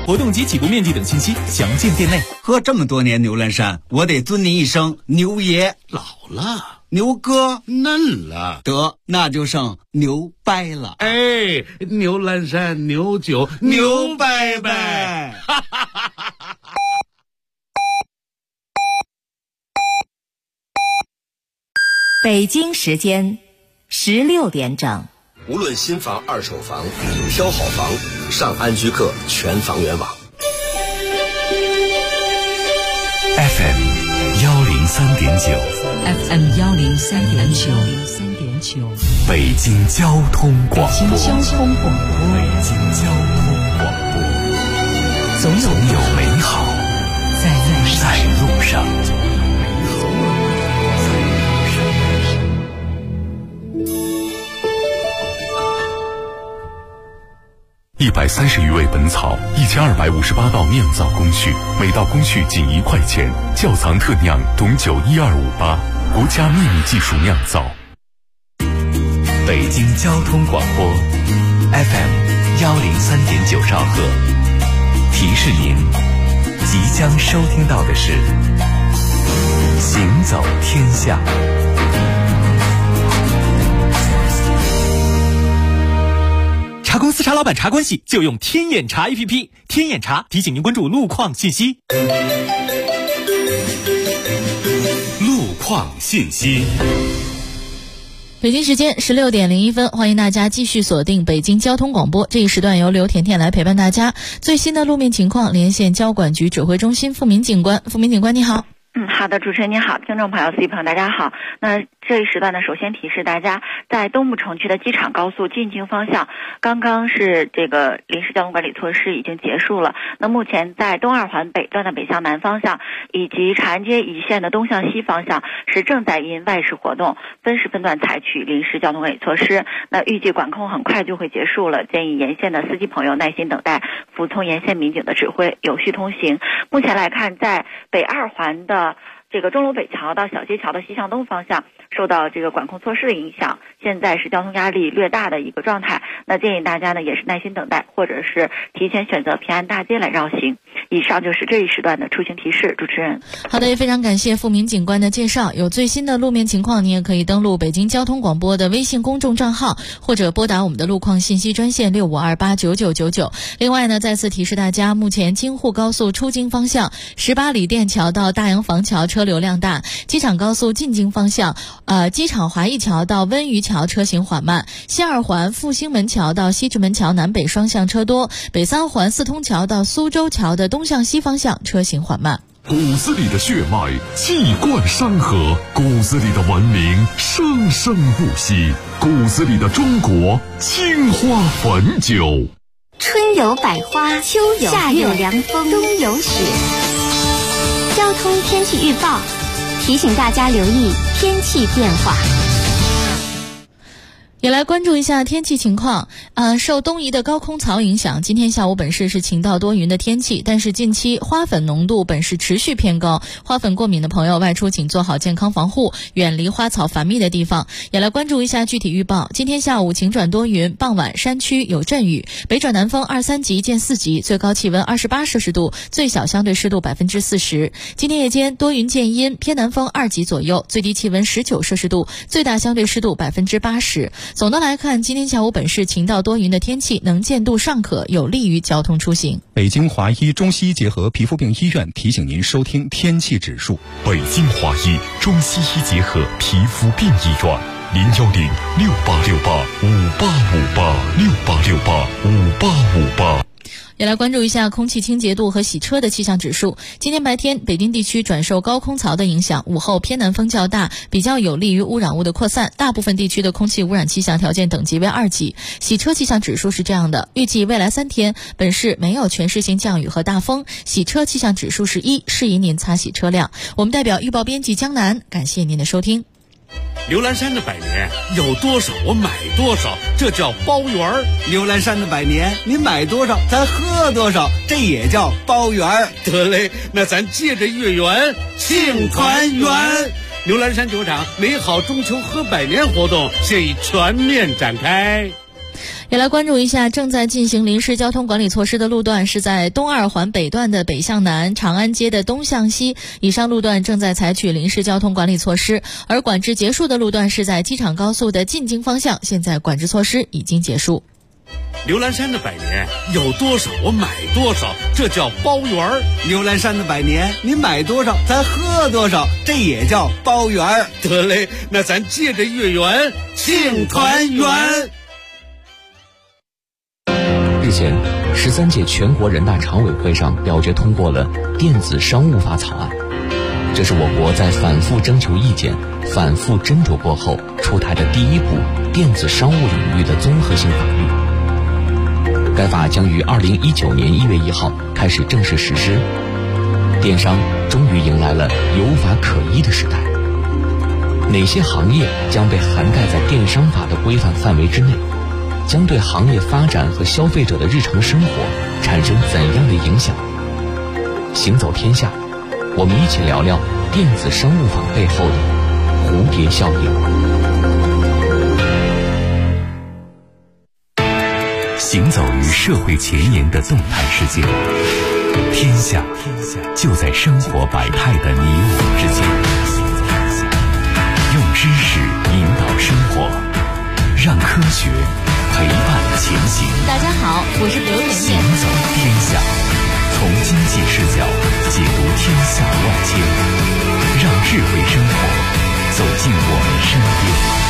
活动及起步面积等信息详见店内。 喝这么多年牛栏山，我得尊您一声牛爷。 老了， 牛哥嫩了， 得那就剩牛掰了。 哎，牛栏山牛酒牛掰掰。 北京时间16点整。 无论新房、二手房，挑好房，上安居客全房源网。 FM 103.9 FM 103.9 北京交通广播。 北京交通广播。 北京交通广播。总有美好在路上。130余味本草，1258道酿造工序，每道工序仅1块钱。窖藏特酿董酒12588，国家秘密技术酿造。北京交通广播 FM 103.9兆赫，提示您即将收听到的是行走天下。 茶公司茶老板茶关系就用天眼查 APP， 天眼查提醒您关注路况信息。 路况信息。 北京时间16点01分，欢迎大家继续锁定北京交通广播。这一时段由刘甜甜来陪伴大家。最新的路面情况，连线交管局指挥中心付明警官。付明警官，你好。 好的，主持人您好，听众朋友、司机朋友大家好。那这一时段呢，首先提示大家，在东部城区的机场高速进京方向，刚刚是这个临时交通管理措施已经结束了。那目前在东二环北段的北向南方向，以及长安街一线的东向西方向，是正在因外事活动分时分段采取临时交通管理措施。那预计管控很快就会结束了，建议沿线的司机朋友耐心等待，服从沿线民警的指挥，有序通行。目前来看，在北二环的这个钟楼北桥到小街桥的西向东方向，受到这个管控措施的影响，现在是交通压力略大的一个状态。那建议大家呢也是耐心等待，或者是提前选择平安大街来绕行。以上就是这一时段的出行提示，主持人。 好的，也非常感谢付明警官的介绍。有最新的路面情况，你也可以登录北京交通广播的微信公众账号，或者拨打我们的路况信息专线65289999。另外呢，再次提示大家，目前京沪高速出京方向18里店桥到大洋房桥车流量大，机场高速进京方向机场华谊桥到温榆桥车行缓慢，西二环复兴门桥到西直门桥南北双向车多，北三环四通桥到苏州桥的东向西方向车行缓慢。 骨子里的血脉气贯山河，骨子里的文明生生不息，骨子里的中国青花汾酒。 春有百花，秋有夏有凉风，冬有雪。交通天气预报提醒大家留意天气变化。 也来关注一下天气情况。受东移的高空槽影响，今天下午本市是晴到多云的天气，但是近期花粉浓度本市持续偏高，花粉过敏的朋友外出请做好健康防护，远离花草繁密的地方。也来关注一下具体预报。今天下午晴转多云，傍晚山区有阵雨，北转南风2、3级见4级，最高气温28摄氏度，最小相对湿度40%。今天夜间多云见阴，偏南风2级左右，最低气温19摄氏度，最大相对湿度80%。总的来看，今天下午本市晴到多云的天气，能见度尚可，有利于交通出行。 北京华医中西医结合皮肤病医院提醒您收听天气指数。 北京华医中西医结合皮肤病医院，01068685858，68685858。 也来关注一下空气清洁度和洗车的气象指数。今天白天，北京地区转受高空槽的影响，午后偏南风较大，比较有利于污染物的扩散，大部分地区的空气污染气象条件等级为2级。洗车气象指数是这样的，预计未来3天本市没有全市性降雨和大风，洗车气象指数是1，适宜您擦洗车辆。我们代表预报编辑江南，感谢您的收听。 牛栏山的百年有多少我买多少，这叫包圆儿。 牛栏山的百年，你买多少咱喝多少，这也叫包圆儿。 得嘞，那咱借着月圆庆团圆。牛栏山酒厂美好中秋喝百年活动现已全面展开。 也来关注一下正在进行临时交通管理措施的路段，是在东二环北段的北向南、长安街的东向西，以上路段正在采取临时交通管理措施，而管制结束的路段是在机场高速的进京方向，现在管制措施已经结束。 牛栏山的百年有多少我买多少，这叫包圆儿。 牛栏山的百年，你买多少咱喝多少，这也叫包圆儿。 得嘞，那咱借着月圆庆团圆。 日前，13届全国人大常委会上表决通过了电子商务法草案，这是我国在反复征求意见、反复斟酌过后出台的第一部电子商务领域的综合性法律。该法将于2019年1月1号开始正式实施，电商终于迎来了有法可依的时代。哪些行业将被涵盖在电商法的规范范围之内？将对行业发展和消费者的日常生活产生怎样的影响？行走天下，我们一起聊聊电子商务法背后的蝴蝶效应。 行走于社会前沿的动态世界，天下就在生活百态的你我之间。用知识引导生活，让科学陪伴前行。 大家好，我是刘甜甜。 行走天下，从经济视角解读天下万千，让智慧生活走进我们身边。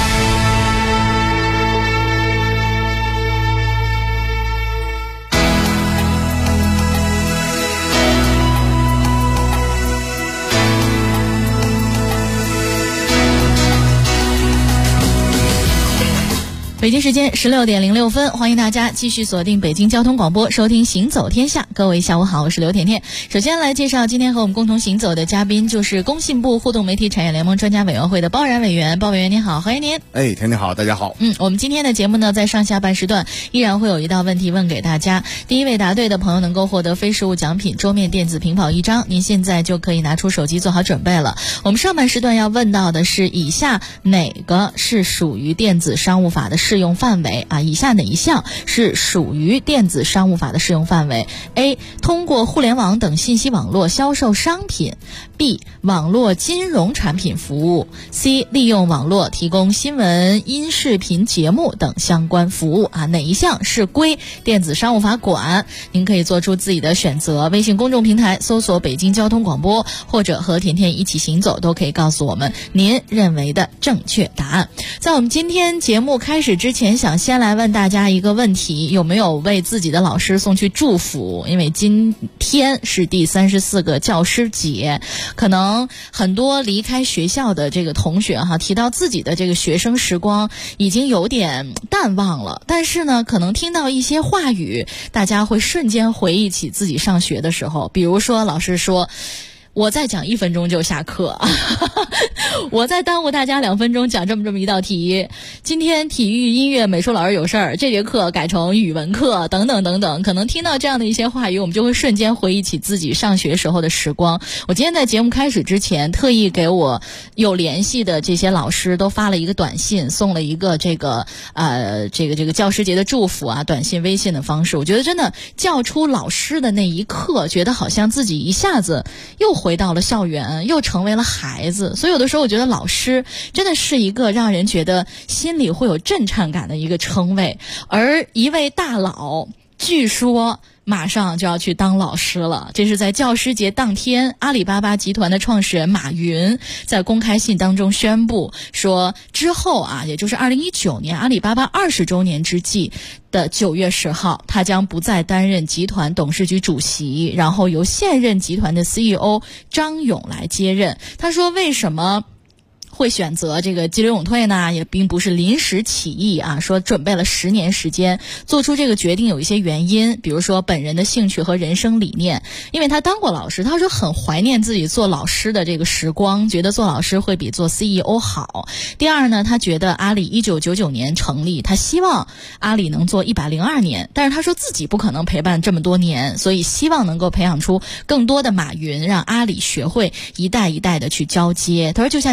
北京时间16点06分，欢迎大家继续锁定北京交通广播，收听行走天下。各位下午好，我是刘甜甜。首先来介绍今天和我们共同行走的嘉宾，就是工信部互动媒体产业联盟专家委员会的包然委员。包委员您好，欢迎您。 甜甜好，大家好。 我们今天的节目呢，在上下半时段依然会有一道问题问给大家。第一位答对的朋友能够获得非实物奖品桌面电子屏保1张，您现在就可以拿出手机做好准备了。我们上半时段要问到的是以下哪个是属于电子商务法的适用范围啊？以下哪一项是属于电子商务法的适用范围？ A. 通过互联网等信息网络销售商品， B. 网络金融产品服务， C. 利用网络提供新闻、音视频节目等相关服务啊？哪一项是归电子商务法管？您可以做出自己的选择。微信公众平台搜索北京交通广播，或者和甜甜一起行走，都可以告诉我们您认为的正确答案。在我们今天节目开始之前，想先来问大家一个问题，有没有为自己的老师送去祝福？因为今天是第34个教师节，可能很多离开学校的这个同学提到自己的这个学生时光已经有点淡忘了，但是呢，可能听到一些话语，大家会瞬间回忆起自己上学的时候。比如说老师说，我再讲1分钟就下课我再耽误大家2分钟讲这么一道题，今天体育音乐美术老师有事儿，这节课改成语文课等等等等。可能听到这样的一些话语，我们就会瞬间回忆起自己上学时候的时光。我今天在节目开始之前，特意给我有联系的这些老师都发了一个短信，送了一个这个教师节的祝福啊，短信微信的方式。我觉得真的叫出老师的那一刻，觉得好像自己一下子又回到了校园，又成为了孩子。所以有的时候我觉得老师真的是一个让人觉得心里会有震颤感的一个称谓。而一位大佬据说马上就要去当老师了，这是在教师节当天，阿里巴巴集团的创始人马云在公开信当中宣布说，之后也就是2019年阿里巴巴20周年之际的9月10号，他将不再担任集团董事局主席，然后由现任集团的 CEO 张勇来接任。他说为什么会选择这个激流勇退呢？也并不是临时起意啊，说准备了10年时间做出这个决定，有一些原因，比如说本人的兴趣和人生理念。因为他当过老师，他说很怀念自己做老师的这个时光，觉得做老师会比做 CEO 好。第二呢，他觉得阿里1999年成立，他希望阿里能做102年，但是他说自己不可能陪伴这么多年，所以希望能够培养出更多的马云，让阿里学会一代一代的去交接。他说就像你爱自己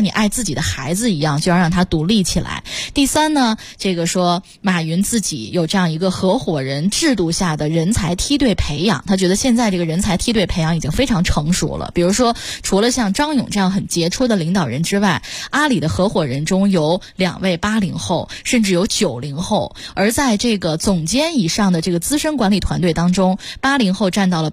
己的孩子一样，就要让他独立起来。第三呢，这个说马云自己有这样一个合伙人制度下的人才梯队培养，他觉得现在这个人才梯队培养已经非常成熟了。比如说，除了像张勇这样很杰出的领导人之外，阿里的合伙人中有2位80后，甚至有90后。而在这个总监以上的这个资深管理团队当中，80后占到了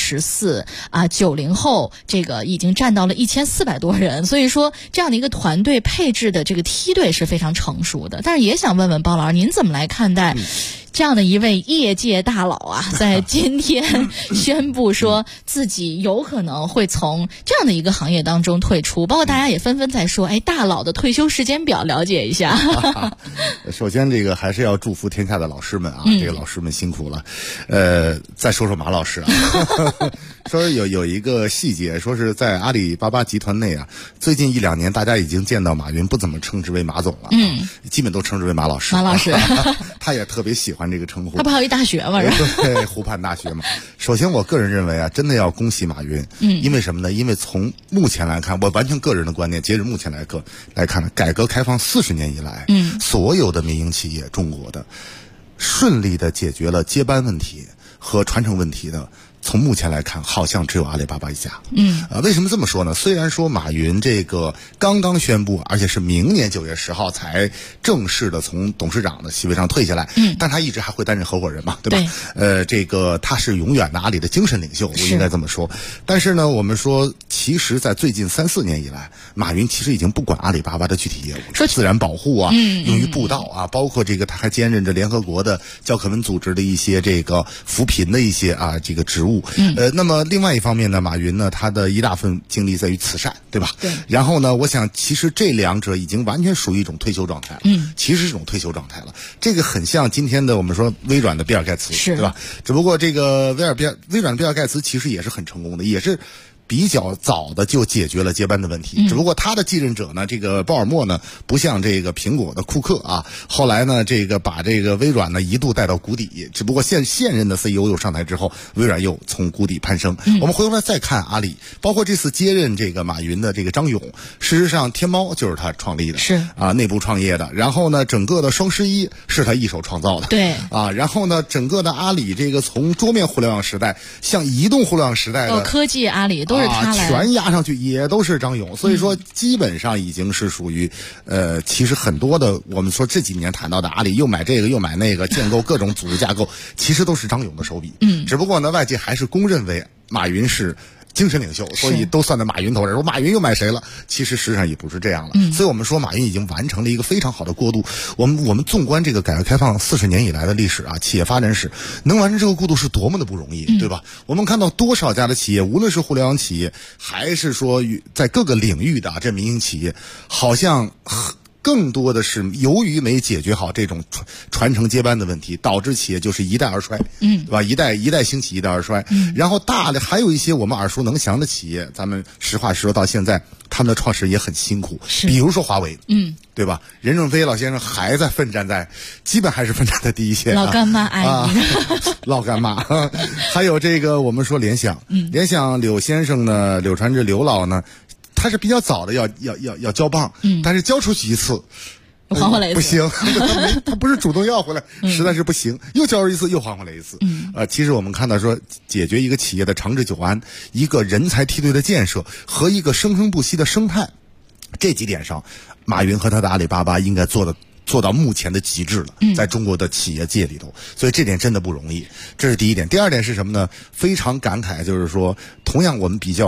14%啊，90后这个已经占到了1400多人。所以说，这样的一个团队配置的这个梯队是非常成熟的。但是也想问问包老师，您怎么来看待这样的一位业界大佬啊，在今天宣布说自己有可能会从这样的一个行业当中退出，包括大家也纷纷在说，大佬的退休时间表了解一下。 首先这个还是要祝福天下的老师们啊，这个老师们辛苦了。再说说马老师啊，说有一个细节，说是在阿里巴巴集团内啊，最近1-2年大家已经见到马云不怎么称之为马总了，基本都称之为马老师。马老师，他也特别喜欢这个称呼。他不还有一大学吗？对，湖畔大学嘛。首先我个人认为啊，真的要恭喜马云。因为什么呢？因为从目前来看，我完全个人的观点，截止目前来看呢，改革开放40年以来，所有的民营企业，中国的顺利的解决了接班问题和传承问题的，从目前来看，好像只有阿里巴巴一家。为什么这么说呢？虽然说马云这个刚刚宣布，而且是明年9月10号才正式的从董事长的席位上退下来，但他一直还会担任合伙人嘛，对吧？这个他是永远的阿里的精神领袖，我应该这么说。但是呢，我们说，其实在最近3-4年以来，马云其实已经不管阿里巴巴的具体业务，说自然保护啊，用于布道啊，包括这个他还兼任着联合国的教科文组织的一些这个扶贫的一些这个职务。那么另外一方面呢，马云呢，他的一大份精力在于慈善，对吧？对。然后呢，我想其实这两者已经完全属于一种退休状态了。其实是一种退休状态了。这个很像今天的我们说微软的比尔盖茨，对吧？只不过这个微软的比尔盖茨其实也是很成功的，也是比较早的就解决了接班的问题，只不过他的继任者呢，这个鲍尔默呢，不像这个苹果的库克啊，后来呢，这个把这个微软呢一度带到谷底，只不过现任的 CEO 又上台之后，微软又从谷底攀升。我们回头来再看阿里，包括这次接任这个马云的这个张勇，事实上天猫就是他创立的，是啊，内部创业的。然后呢，整个的双11是他一手创造的，对啊。然后呢，整个的阿里这个从桌面互联网时代向移动互联网时代的科技阿里都是他来全压上去，也都是张勇。所以说基本上已经是属于其实很多的我们说这几年谈到的阿里又买这个又买那个，建构各种组织架构，其实都是张勇的手笔。只不过呢，外界还是公认为马云是精神领袖，所以都算在马云头上。说马云又买谁了？其实实际上也不是这样了。所以我们说马云已经完成了一个非常好的过渡。我们纵观这个改革开放40年以来的历史啊，企业发展史，能完成这个过渡是多么的不容易，对吧？我们看到多少家的企业，无论是互联网企业，还是说在各个领域的这民营企业，好像更多的是由于没解决好这种传承接班的问题，导致企业就是一代而衰，对吧？一代兴起，一代而衰。然后还有一些我们耳熟能详的企业，咱们实话实说，到现在他们的创始人也很辛苦，比如说华为，对吧？任正非老先生还在基本还是奋战在第一线。老干妈爱你，老干妈。还有这个我们说联想，联想柳先生呢，柳传志刘老呢。他是比较早的要交棒，但是交出去一次，还回来一次不行，他不是主动要回来，实在是不行，又交出一次，又还回来一次。其实我们看到说，解决一个企业的长治久安，一个人才梯队的建设和一个生生不息的生态，这几点上，马云和他的阿里巴巴应该做到目前的极致了，在中国的企业界里头，所以这点真的不容易。这是第一点。第二点是什么呢？非常感慨，就是说，同样我们比较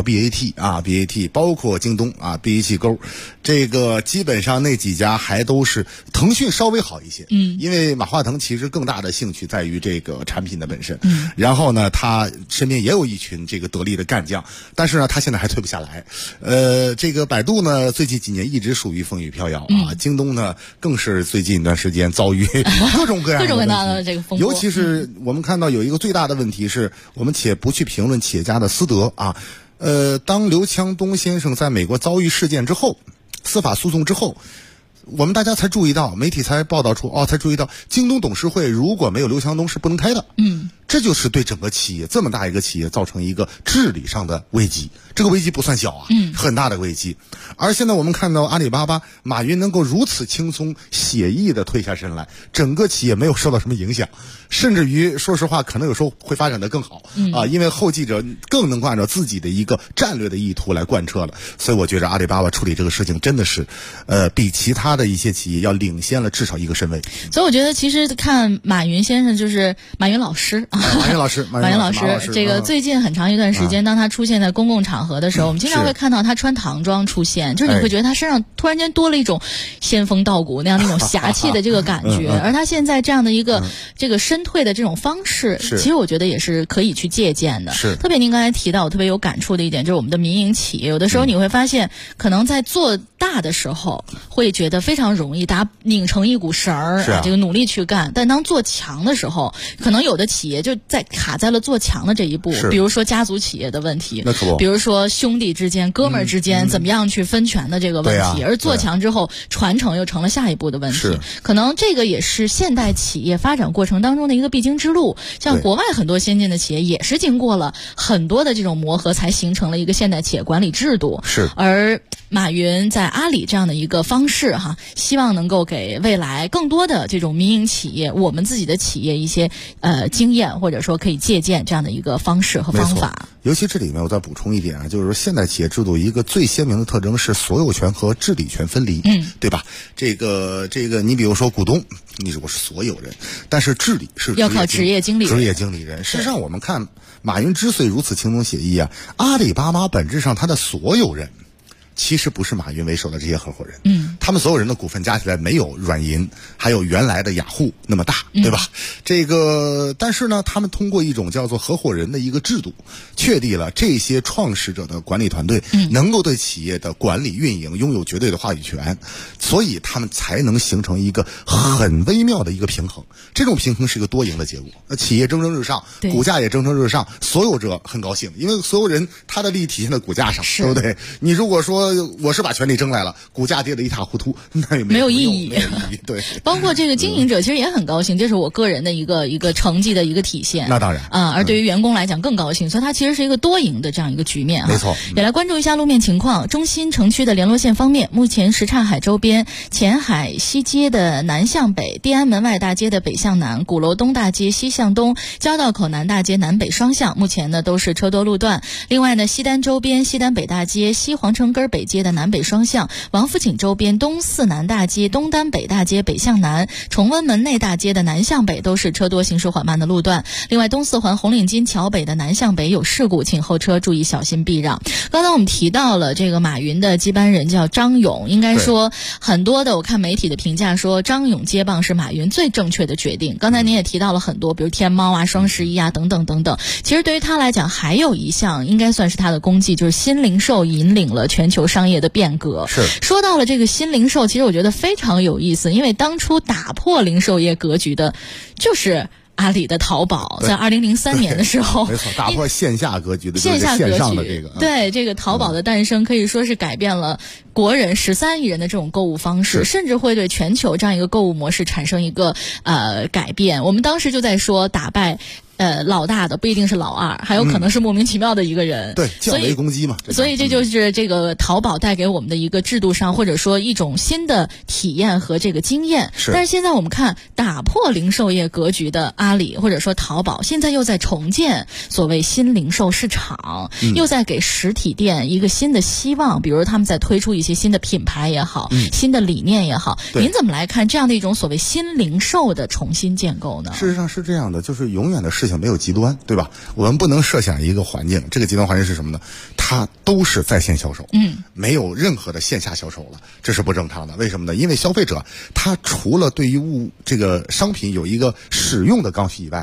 BAT 包括京东啊 BAT 勾，这个基本上那几家还都是腾讯稍微好一些，因为马化腾其实更大的兴趣在于这个产品的本身，然后呢，他身边也有一群这个得力的干将，但是呢，他现在还退不下来。这个百度呢，最近几年一直属于风雨飘摇啊，京东呢更是最近一段时间遭遇各种各样的这个风波，尤其是我们看到有一个最大的问题是，我们且不去评论企业家的私德啊，当刘强东先生在美国遭遇事件之后，司法诉讼之后， 我们大家才注意到，媒体才报道出才注意到京东董事会如果没有刘强东是不能开的。这就是对整个企业这么大一个企业造成一个治理上的危机，这个危机不算小啊，很大的危机。而现在我们看到阿里巴巴马云能够如此轻松写意的退下身来，整个企业没有受到什么影响，甚至于说实话可能有时候会发展得更好因为后继者更能够按照自己的一个战略的意图来贯彻了。所以我觉得阿里巴巴处理这个事情真的是比其他的一些企业要领先了至少一个身位。 所以我觉得其实看马云先生就是马云老师马云老师这个最近很长一段时间当他出现在公共场合的时候我们经常会看到他穿唐装出现，就是你会觉得他身上突然间多了一种仙风道骨那样的一种侠气的这个感觉而他现在这样的一个这个身退的这种方式其实我觉得也是可以去借鉴的。特别您刚才提到我特别有感触的一点就是我们的民营企业有的时候你会发现可能在做大的时候会觉得非常容易大家拧成一股绳儿这个努力去干，但当做强的时候可能有的企业就在卡在了做强的这一步，比如说家族企业的问题，比如说兄弟之间哥们儿之间怎么样去分权的这个问题而做强之后传承又成了下一步的问题。可能这个也是现代企业发展过程当中的一个必经之路，像国外很多先进的企业也是经过了很多的这种磨合才形成了一个现代企业管理制度。而马云在阿里这样的一个方式希望能够给未来更多的这种民营企业我们自己的企业一些经验，或者说可以借鉴这样的一个方式和方法。 尤其这里面我再补充一点就是说现代企业制度一个最鲜明的特征是所有权和治理权分离，对吧？这个你比如说股东我是所有人，但是治理是要靠职业经理人。事实上我们看马云之所以如此轻松写意阿里巴巴本质上他的所有人其实不是马云为首的这些合伙人，他们所有人的股份加起来没有软银还有原来的雅虎那么大，对吧？但是呢，他们通过一种叫做合伙人的一个制度，确立了这些创始者的管理团队能够对企业的管理运营拥有绝对的话语权，所以他们才能形成一个很微妙的一个平衡。这种平衡是一个多赢的结果，企业蒸蒸日上，股价也蒸蒸日上，所有者很高兴，因为所有人他的利益体现在股价上，对不对？你如果说我是把权力争来了，股价跌得一塌糊涂，那也没有意义。对， 包括这个经营者其实也很高兴，这是我个人的一个成绩的一个体现。 那当然而对于员工来讲更高兴，所以它其实是一个多赢的这样一个局面。 没错。 也来关注一下路面情况。中心城区的联络线方面，目前什刹海周边前海西街的南向北，地安门外大街的北向南，鼓楼东大街西向东，交道口南大街南北双向，目前呢都是车多路段。另外呢，西单周边西单北大街西皇城根北街的南北双向，王府井周边东四南大街东单北大街北向南，崇文门内大街的南向北都是车多行驶缓慢的路段。另外东四环红领巾桥北的南向北有事故，请后车注意小心避让。刚才我们提到了这个马云的接班人叫张勇，应该说很多的我看媒体的评价说张勇接棒是马云最正确的决定。刚才您也提到了很多，比如天猫双11等等等等。其实对于他来讲还有一项应该算是他的功绩，就是新零售引领了全球商业的变革。说到了这个新零售，其实我觉得非常有意思，因为当初打破零售业格局的就是阿里的淘宝，在2003年的时候， 没错，打破线下格局的线上的这个， 对这个淘宝的诞生，可以说是改变了国人13亿人的这种购物方式，甚至会对全球这样一个购物模式产生一个改变。我们当时就在说，打败老大的不一定是老二，还有可能是莫名其妙的一个人。 对，降维攻击嘛。 所以这就是这个淘宝带给我们的一个制度上，或者说一种新的体验和这个经验。但是现在我们看，打破零售业格局的阿里或者说淘宝，现在又在重建所谓新零售市场，又在给实体店一个新的希望。比如他们在推出一些新的品牌也好，新的理念也好。您怎么来看这样的一种所谓新零售的重新建构呢？ 事实上是这样的，就是永远的事情没有极端，对吧？我们不能设想一个环境，这个极端环境是什么呢？它都是在线销售，没有任何的线下销售了，这是不正常的。为什么呢？因为消费者他除了对于这个商品有一个使用的刚需以外，他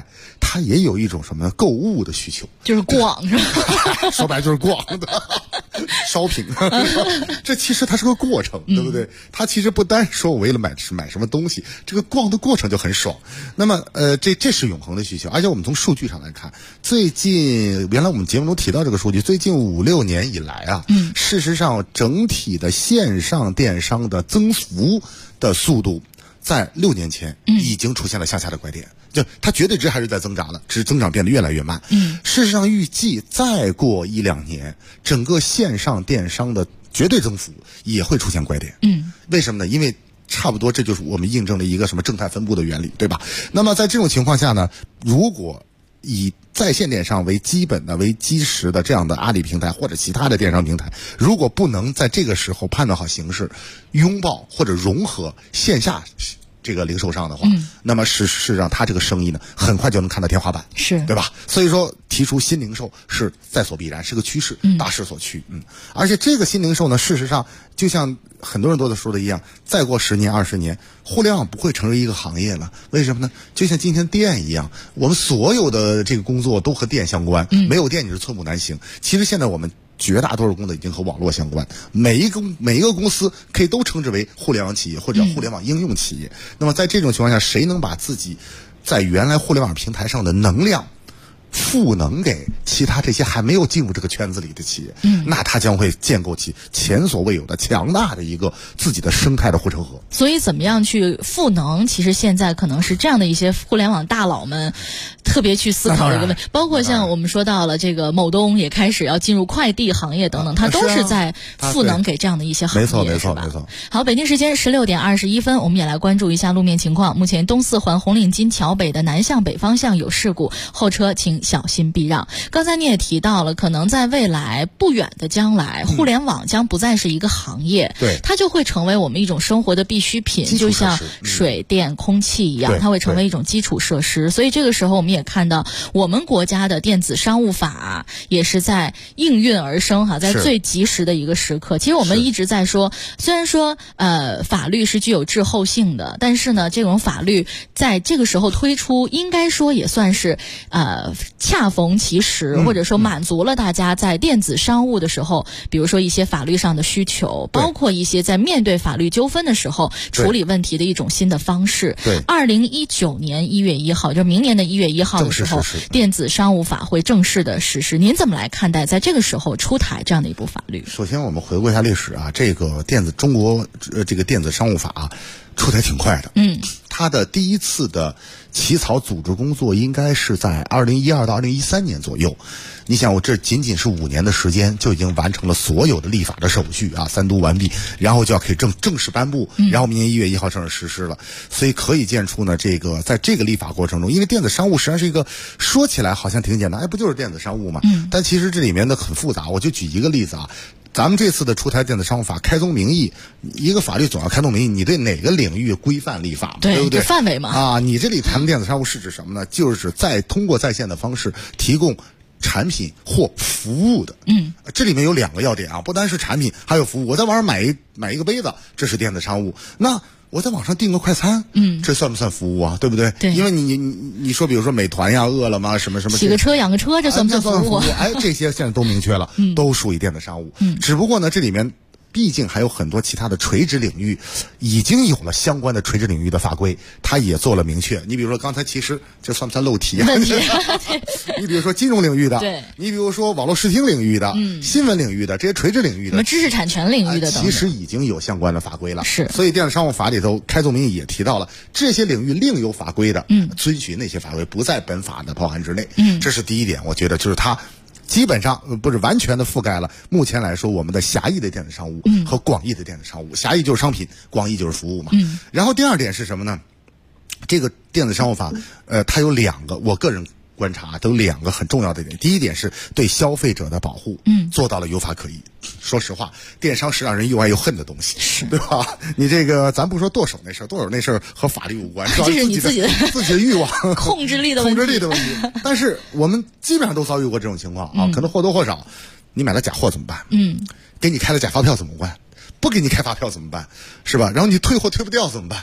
它也有一种什么购物的需求， 就是逛是吧？ 说白了就是逛的shopping 这其实它是个过程，对不对？它其实不单说我为了买什么东西，这个逛的过程就很爽。那么这是永恒的需求，而且我们从数据上来看，最近原来我们节目中提到这个数据，最近5-6年以来啊，事实上整体的线上电商的增幅的速度在6年前已经出现了向下的拐点，就它绝对值还是在增长的，只是增长变得越来越慢。事实上预计再过1-2年，整个线上电商的绝对增幅也会出现拐点。为什么呢？因为差不多这就是我们印证了一个什么正态分布的原理，对吧？那么在这种情况下呢，如果以在线电商为基本的、为基石的这样的阿里平台或者其他的电商平台，如果不能在这个时候判断好形势，拥抱或者融合线下这个零售商的话，那么事实上他这个生意呢，很快就能看到天花板， 是对吧？所以说提出新零售是在所必然，是个趋势，大势所趋。而且这个新零售呢，事实上就像很多人都在说的一样，再过10年、20年，互联网不会成为一个行业了。为什么呢？就像今天电一样，我们所有的这个工作都和电相关，没有电你是寸步难行。其实现在我们绝大多数工作已经和网络相关，每一个公司可以都称之为互联网企业或者互联网应用企业。那么在这种情况下，谁能把自己在原来互联网平台上的能量赋能给其他这些还没有进入这个圈子里的企业，那它将会建构起前所未有的强大的一个自己的生态的护城河。 所以怎么样去赋能，其实现在可能是这样的一些互联网大佬们特别去思考的一个问题。包括像我们说到了这个某东也开始要进入快递行业等等，它都是在赋能给这样的一些行业。 没错。 好，北京时间16点21分，我们也来关注一下路面情况。目前东四环红领巾桥北的南向北方向有事故，后车请小心避让。刚才你也提到了，可能在未来不远的将来，互联网将不再是一个行业， 对， 它就会成为我们一种生活的必需品，就像水电空气一样，它会成为一种基础设施。所以这个时候我们也看到我们国家的电子商务法也是在应运而生在最及时的一个时刻。其实我们一直在说，虽然说法律是具有滞后性的，但是呢这种法律在这个时候推出，应该说也算是恰逢其时，或者说满足了大家在电子商务的时候，比如说一些法律上的需求，包括一些在面对法律纠纷的时候处理问题的一种新的方式。 对 ，2019年1月1号，就明年的1月1号的时候，电子商务法会正式的实施。您怎么来看待在这个时候出台这样的一部法律？ 首先我们回顾一下历史啊，这个中国这个电子商务法出台挺快的。它的第一次的起草组织工作应该是在2012到2013年左右。你想，我这仅仅是5年的时间，就已经完成了所有的立法的手续3读完毕，然后就要可以正式颁布，然后明年1月1号正式实施了。所以可以见出呢，这个在这个立法过程中，因为电子商务实际上是一个说起来好像挺简单，不就是电子商务嘛？但其实这里面的很复杂。我就举一个例子咱们这次的出台电子商务法开宗明义，一个法律总要开宗明义，你对哪个领域规范立法，对不对？ 范围嘛。 你这里谈的电子商务是指什么呢？就是通过在线的方式提供产品或服务的。这里面有2个要点不单是产品，还有服务。我在网上买一个杯子，这是电子商务。那我在网上订个快餐，这算不算服务对不对？ 对， 因为你说比如说美团饿了么什么洗个车养个车，这算不算服务？ 这些现在都明确了，都属于电子商务。只不过呢，这里面毕竟还有很多其他的垂直领域，已经有了相关的垂直领域的法规，它也做了明确。你比如说刚才其实这算不算漏题你比如说金融领域的， 对， 你比如说网络视听领域的，新闻领域的，这些垂直领域的， 什么知识产权领域的等等， 其实已经有相关的法规了。 是， 所以电子商务法里头开宗明义也提到了这些领域另有法规的，遵循那些法规不在本法的包含之内。这是第一点，我觉得就是它基本上不是完全的覆盖了目前来说我们的狭义的电子商务和广义的电子商务。狭义就是商品，广义就是服务嘛。然后第二点是什么呢？这个电子商务法它有2个，我个人观察都有2个很重要的点。第一点是对消费者的保护，做到了有法可依。说实话，电商是让人又爱又恨的东西，对吧？你这个咱不说剁手那事儿和法律无关， 这是你自己的欲望、 控制力的问题。 但是我们基本上都遭遇过这种情况可能或多或少。你买了假货怎么办？给你开了假发票怎么办？不给你开发票怎么办？是吧？然后你退货退不掉怎么办？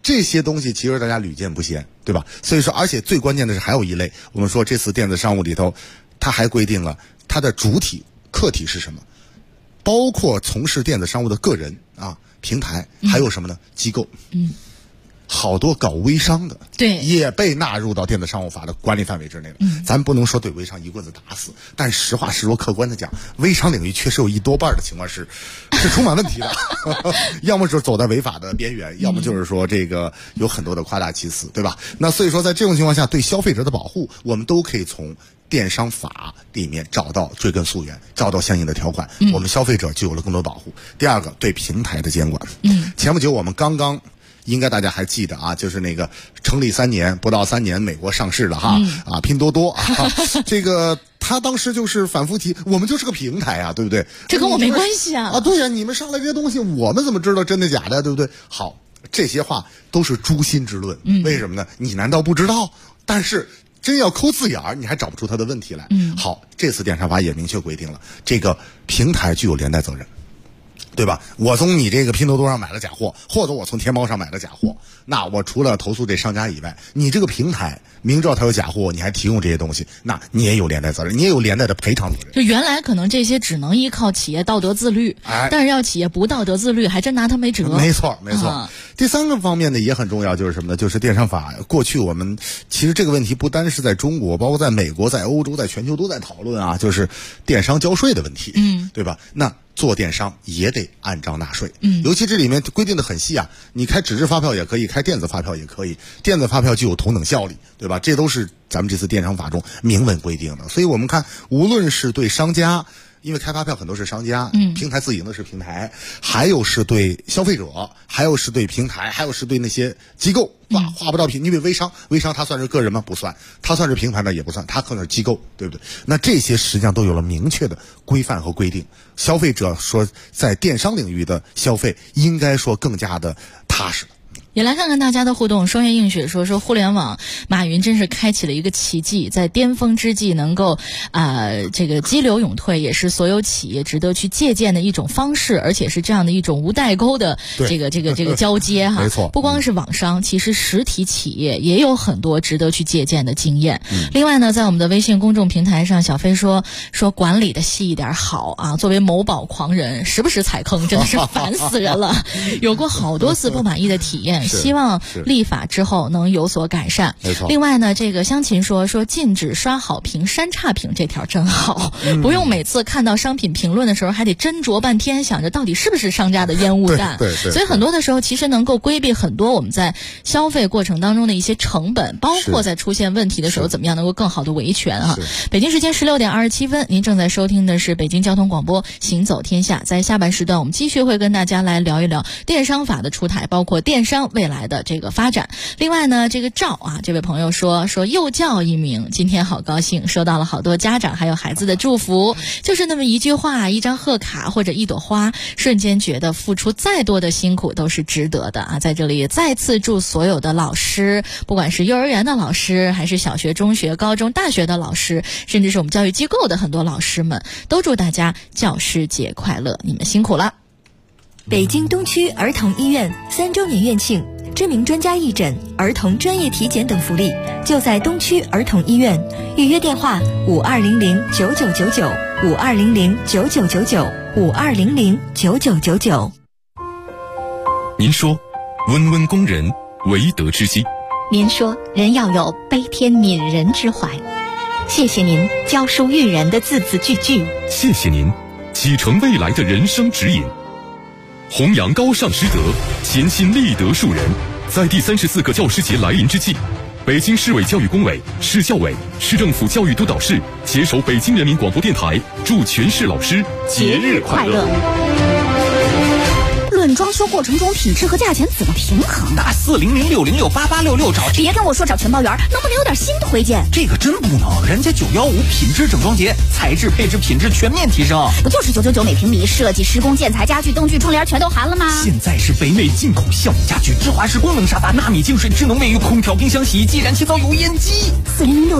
这些东西其实大家屡见不鲜，对吧？所以说，而且最关键的是还有一类，我们说这次电子商务里头，它还规定了它的主体客体是什么，包括从事电子商务的个人啊、平台，还有什么呢？机构。好多搞微商的， 对， 也被纳入到电子商务法的管理范围之内了。咱不能说对微商一棍子打死，但实话实说，客观的讲，微商领域确实有一多半的情况是充满问题的，要么是走在违法的边缘，要么就是说这个有很多的夸大其词，对吧？那所以说，在这种情况下，对消费者的保护，我们都可以从电商法里面找到追根溯源，找到相应的条款，我们消费者就有了更多保护。第二个，对平台的监管。前不久我们刚刚。应该大家还记得啊，就是那个成立不到3年，美国上市了哈，拼多多啊，这个他当时就是反复提，我们就是个平台啊，对不对？ 这跟我没关系啊。 对呀，你们上来这些东西，我们怎么知道真的假的，对不对？好，这些话都是诛心之论，为什么呢？你难道不知道？但是真要抠字眼儿，你还找不出他的问题来。好，这次电商法也明确规定了，这个平台具有连带责任。对吧？我从你这个拼多多上买了假货，或者我从天猫上买了假货，那我除了投诉这商家以外，你这个平台明知道他有假货，你还提供这些东西，那你也有连带责任，你也有连带的赔偿责任。 就原来可能这些只能依靠企业道德自律，但是要企业不道德自律，还真拿他没辙。 没错。第三个方面呢也很重要，就是什么呢？就是电商法。过去我们其实这个问题不单是在中国，包括在美国、在欧洲、在全球都在讨论啊，就是电商交税的问题，对吧？那做电商也得按章纳税，尤其这里面规定的很细啊，你开纸质发票也可以，开电子发票也可以，电子发票具有同等效力，对吧？这都是咱们这次电商法中明文规定的。所以我们看，无论是对商家，因为开发票很多是商家，平台自营的是平台，还有是对消费者，还有是对平台，还有是对那些机构，划不到平。因为微商它算是个人吗？不算，它算是平台呢也不算，它可能是机构，对不对？那这些实际上都有了明确的规范和规定。消费者说，在电商领域的消费应该说更加的踏实。 也来看看大家的互动。双月映雪说互联网，马云真是开启了一个奇迹，在巅峰之际能够这个激流勇退，也是所有企业值得去借鉴的一种方式，而且是这样的一种无代沟的这个交接哈。 没错， 不光是网商，其实实体企业也有很多值得去借鉴的经验。另外呢，在我们的微信公众平台上，小飞说管理的细一点好啊。作为某宝狂人，时不时踩坑，真的是烦死人了。有过好多次不满意的体验。希望立法之后能有所改善。 没错。 另外呢，这个湘琴说禁止刷好评删差评，这条真好，不用每次看到商品评论的时候还得斟酌半天，想着到底是不是商家的烟雾弹。 对。 所以很多的时候其实能够规避很多我们在消费过程当中的一些成本，包括在出现问题的时候怎么样能够更好的维权啊。北京时间16点27分，您正在收听的是北京交通广播行走天下。在下半时段，我们继续会跟大家来聊一聊电商法的出台，包括电商未来的这个发展。另外呢，这个这位朋友说幼教一名，今天好高兴，收到了好多家长还有孩子的祝福，就是那么一句话，一张贺卡或者一朵花，瞬间觉得付出再多的辛苦都是值得的啊！在这里再次祝所有的老师，不管是幼儿园的老师，还是小学、中学、高中、大学的老师，甚至是我们教育机构的很多老师们，都祝大家教师节快乐，你们辛苦了。 北京东区儿童医院3周年院庆，知名专家义诊、儿童专业体检等福利，就在东区儿童医院。预约电话52009999，52009999，52009999。 您说，温温工人，为德之基。 您说，人要有悲天悯人之怀。谢谢您教书育人的字字句句。 谢谢您启程未来的人生指引。弘扬高尚师德，潜心立德树人。在第34个教师节来临之际，北京市委教育工委、市教委、市政府教育督导室携手北京人民广播电台，祝全市老师节日快乐。 论装修过程中品质和价钱怎么平衡？ 打4006068866找。 别跟我说找全包员，能不能有点新推荐？ 这个真不能，人家915品质整装节，材质配置品质全面提升。 不就是999每平米，设计施工建材家具灯具窗帘全都含了吗？ 现在是北美进口橡木家具、芝华士功能沙发、纳米净水、智能卫浴、空调、冰箱、洗衣机、燃气灶、油烟机。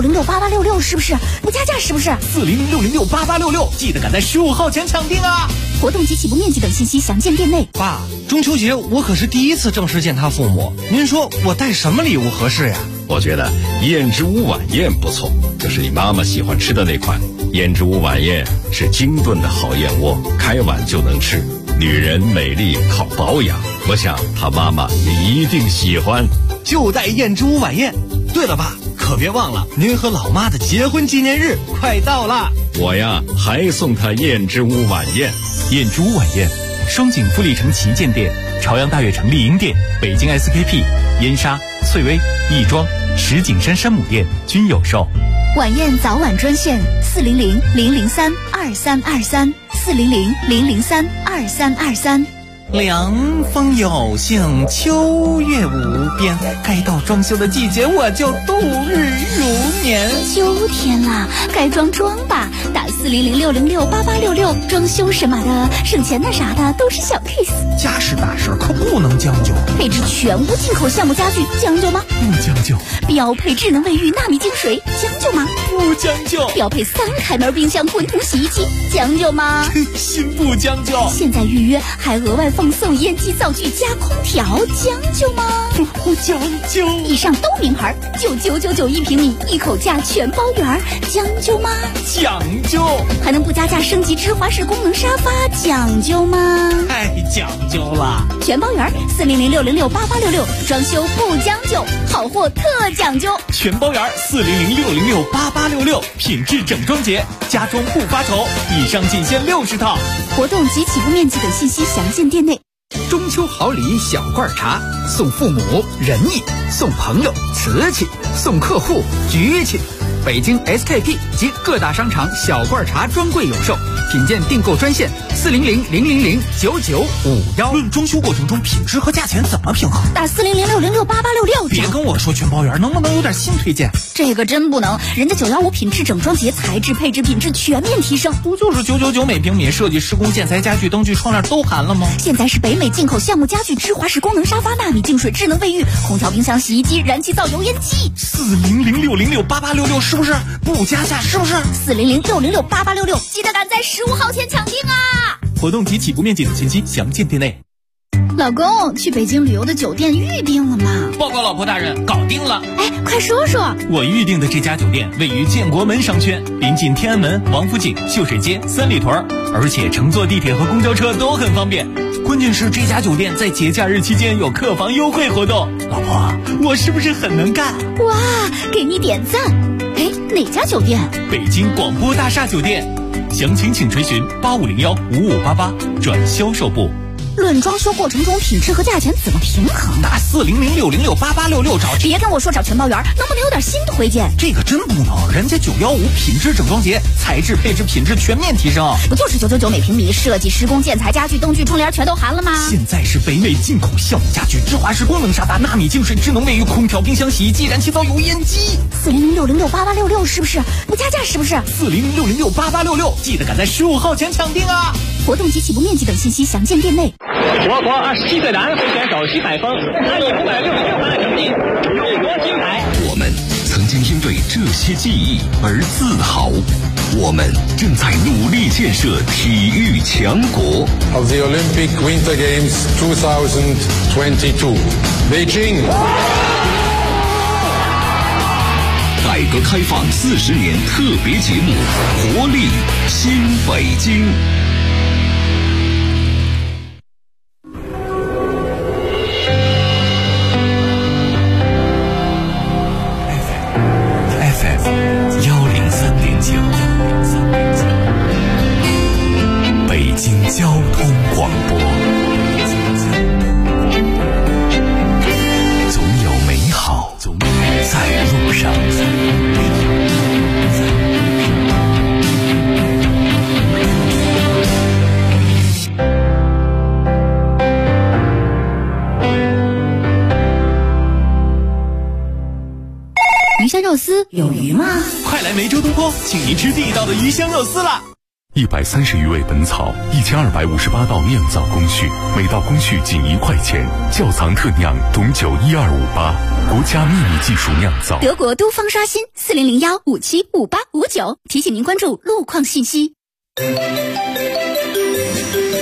4006068866是不是？不加价是不是？ 4006068866，记得赶在15号前抢定啊！ 活动及起步面积等信息详见店内。 爸，中秋节我可是第一次正式见他父母，您说我带什么礼物合适呀？ 我觉得燕之屋晚宴不错，这是你妈妈喜欢吃的那款。燕之屋晚宴是精炖的好燕窝，开碗就能吃。女人美丽靠保养，我想她妈妈也一定喜欢。 就带燕之屋晚宴。对了，爸，可别忘了您和老妈的结婚纪念日快到了。 我呀，还送她燕之屋晚宴。 燕之屋晚宴，双井富力城旗舰店、朝阳大悦城丽婴店、北京 SKP、燕莎、翠微、亦庄、石景山山姆店均有售。 晚宴早晚专线400-003-2323，400-003-2323。 凉风有幸，秋月无边，该到装修的季节，我就度日如年。 秋天啦，该装吧，打400-606-8866，装修什么的，省钱的啥的都是小 case。 家事大事可不能将就， 配置全屋进口橡木家具，将就吗？ 不将就。 标配智能卫浴纳米净水，将就吗？ 不将就。 标配3开门冰箱滚筒洗衣机，将就吗？ 真心不将就。 现在预约还额外放送烟机灶具加空调，将就吗？ 不将就。 以上都名牌，9999一平米，一口价全包圆，将就吗？ 讲究。 还能不加价升级芝华士功能沙发，讲究吗？ 太讲究了。 全包圆，400-606-8866，装修不将就，好货特讲究。 全包圆，400-606-8866，品质整装节，家装不发愁。以上仅限60套。 活动及起步面积等信息详见店内。 中秋好礼小罐茶，送父母仁义，送朋友瓷器，送客户局气。北京 SKP 及各大商场小罐茶专柜有售，品鉴订购专线400-000-9951。 论装修过程中品质和价钱怎么平衡？ 打400-606-8866。 别跟我说全包圆，能不能有点新推荐？ 这个真不能，人家915品质整装节，材质配置品质全面提升。 不就是999每平米，设计施工建材家具灯具窗帘都含了吗？ 现在是北美进口橡木家具、芝华士功能沙发、纳米净水、智能卫浴、空调、冰箱、洗衣机、燃气灶、油烟机。 400-606-8866是不是不加价？是不是 400-606-8866？记得赶在15号前抢订啊！ 活动及起步面积等信息详见店内。 老公，去北京旅游的酒店预定了吗？ 报告老婆大人，搞定了。 哎，快说说。 我预定的这家酒店位于建国门商圈，临近天安门、王府井、秀水街、三里屯，而且乘坐地铁和公交车都很方便。关键是这家酒店在节假日期间有客房优惠活动。老婆，我是不是很能干？ 哇，给你点赞。哎，哪家酒店？ 北京广播大厦酒店。详情请垂询8501-5588转销售部。 论装修过程中品质和价钱怎么平衡？ 打400-606-8866找。 别跟我说找全包圆，能不能有点新推荐？ 这个真不能，人家915品质整装节，材质配置品质全面提升。 不就是999每平米，设计施工建材家具灯具窗帘全都含了吗？ 现在是北美进口橡木家具、芝华士功能沙发、纳米净水、智能卫浴、空调、冰箱、洗衣机、燃气灶、油烟机。 400-606-8866是不是不加价？是不是 400-606-8866？记得赶在15号前抢订啊！ 活动及起步面积等信息详见店内。 我国27岁男飞选手徐海峰，他以566分的成绩勇夺金牌。 我们曾经因为这些记忆而自豪，我们正在努力建设体育强国。 Of the Olympic Winter Games 2022, Beijing。 改革开放40年特别节目，活力新北京。 北京交通广播，总有美好在路上。 鱼香肉丝有鱼吗？ 快来梅州东坡，请您吃地道的鱼香肉丝啦 ！130余味本草，1258道酿造工序，每道工序仅1块钱。窖藏特酿董酒12588，国家秘密技术酿造。 德国都方刷新400-1575859，提醒您关注路况信息。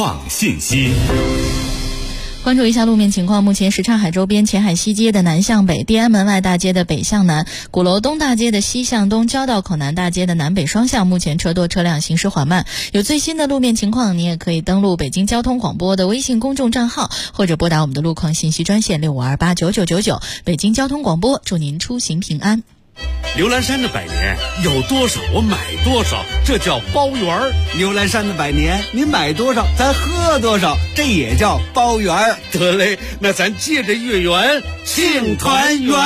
创信息。 关注一下路面情况，目前什刹海周边前海西街的南向北、地安门外大街的北向南、鼓楼东大街的西向东、交道口南大街的南北双向，目前车多车辆行驶缓慢。有最新的路面情况，你也可以登录北京交通广播的微信公众账号，或者拨打我们的路况信息专线65289999。北京交通广播，祝您出行平安。 牛栏山的百年有多少我买多少，这叫包圆儿。 牛栏山的百年，你买多少咱喝多少，这也叫包圆儿。 得嘞，那咱借着月圆庆团圆。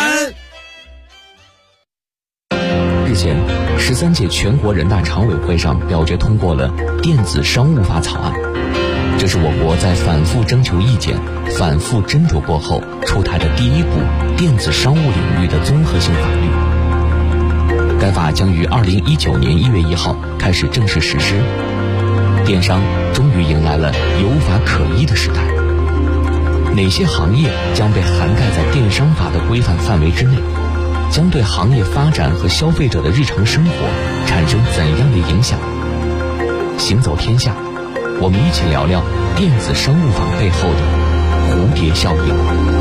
日前，13届全国人大常委会上表决通过了电子商务法草案，这是我国在反复征求意见、反复斟酌过后出台的第一部电子商务领域的综合性法律。该法将于2019年1月1号开始正式实施，电商终于迎来了有法可依的时代。哪些行业将被涵盖在电商法的规范范围之内？将对行业发展和消费者的日常生活产生怎样的影响？行走天下，我们一起聊聊电子商务法背后的蝴蝶效应。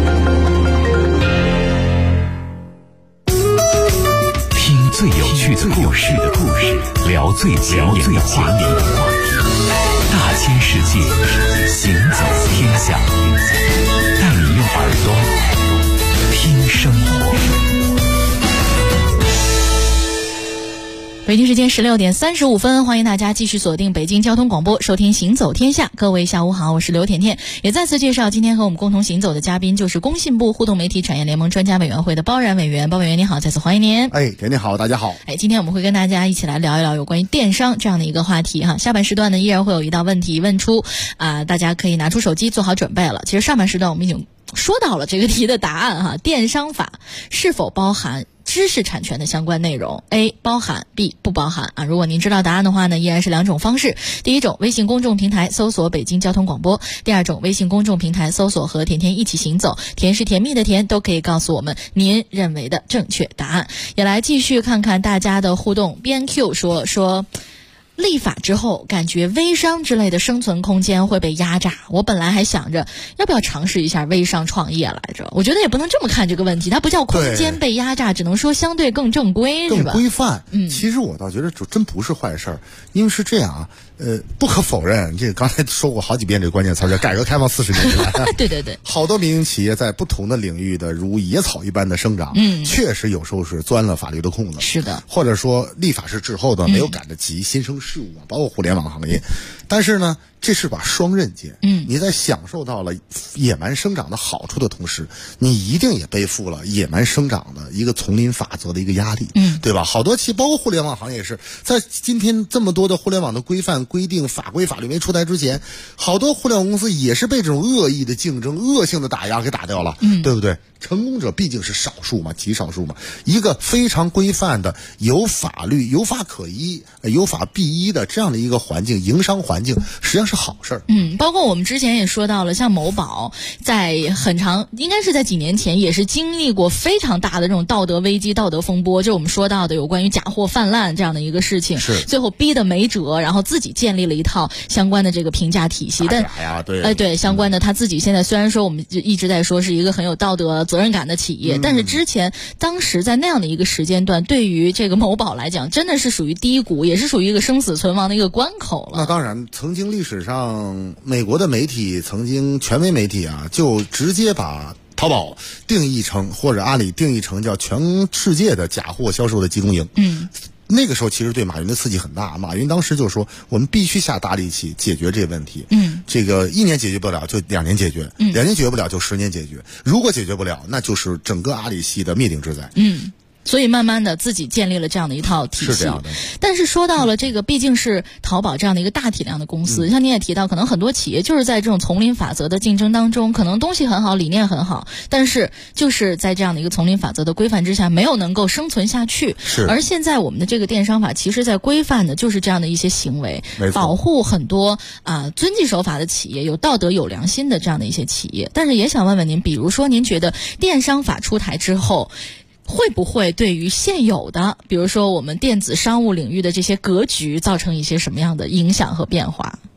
听最有趣的故事，聊最前沿的话题。大千世界，行走天下，带你用耳朵听生活。 北京时间16点35分，欢迎大家继续锁定北京交通广播，收听行走天下。各位下午好，我是刘甜甜。也再次介绍今天和我们共同行走的嘉宾，就是工信部互动媒体产业联盟专家委员会的包然委员。包委员你好，再次欢迎您。 甜甜好，大家好。 今天我们会跟大家一起来聊一聊有关于电商这样的一个话题哈。下半时段呢，依然会有一道问题问出大家可以拿出手机做好准备了。其实上半时段我们已经说到了这个题的答案哈，电商法是否包含知识产权的相关内容 ？A 包含 ，B 不包含啊。如果您知道答案的话呢，依然是两种方式。第一种，微信公众平台搜索北京交通广播；第二种，微信公众平台搜索和甜甜一起行走，甜是甜蜜的甜，都可以告诉我们您认为的正确答案。也来继续看看大家的互动。BNQ 说立法之后，感觉微商之类的生存空间会被压榨。我本来还想着要不要尝试一下微商创业来着。我觉得也不能这么看这个问题，它不叫空间被压榨，只能说相对更正规，是吧？ 更规范。其实我倒觉得真不是坏事儿，因为是这样啊。不可否认，这个刚才说过好几遍这个关键词，叫改革开放40年以来， 对， 好多民营企业在不同的领域的如野草一般的生长，确实有时候是钻了法律的空子， 是的， 或者说立法是滞后的，没有赶得及新生事物啊，包括互联网行业。但是呢，这是把双刃剑，你在享受到了野蛮生长的好处的同时，你一定也背负了野蛮生长的一个丛林法则的一个压力，对吧？好多包括互联网行业也是，在今天这么多的互联网的规范规定法律没出台之前，好多互联网公司也是被这种恶意的竞争、恶性的打压给打掉了，对不对？成功者毕竟是少数嘛，极少数嘛。一个非常规范的、有法律、有法可依、有法必依的这样的一个环境，营商环境实际上是好事儿。 包括我们之前也说到了，像某宝在应该是在几年前也是经历过非常大的这种道德危机、道德风波，就我们说到的有关于假货泛滥这样的一个事情， 是最后逼得没辙，然后自己建立了一套相关的这个评价体系。但对相关的他自己现在虽然说我们一直在说是一个很有道德责任感的企业，但是当时在那样的一个时间段，对于这个某宝来讲，真的是属于低谷，也是属于一个生死存亡的一个关口了。 那当然，曾经历史上美国的媒体，曾经权威媒体啊，就直接把淘宝定义成，或者阿里定义成叫全世界的假货销售的集中营。那个时候其实对马云的刺激很大，马云当时就说我们必须下大力气解决这个问题。这个1年解决不了就2年解决，2年解决不了就10年解决，如果解决不了，那就是整个阿里系的灭顶之灾。 所以慢慢的自己建立了这样的一套体系。 是这样的。 但是说到了这个毕竟是淘宝这样的一个大体量的公司，像你也提到，可能很多企业就是在这种丛林法则的竞争当中，可能东西很好，理念很好，但是就是在这样的一个丛林法则的规范之下，没有能够生存下去。 是。 而现在我们的这个电商法其实在规范的就是这样的一些行为，保护很多遵纪守法的企业，有道德有良心的这样的一些企业。但是也想问问您，比如说您觉得电商法出台之后，会不会对于现有的比如说我们电子商务领域的这些格局造成一些什么样的影响和变化？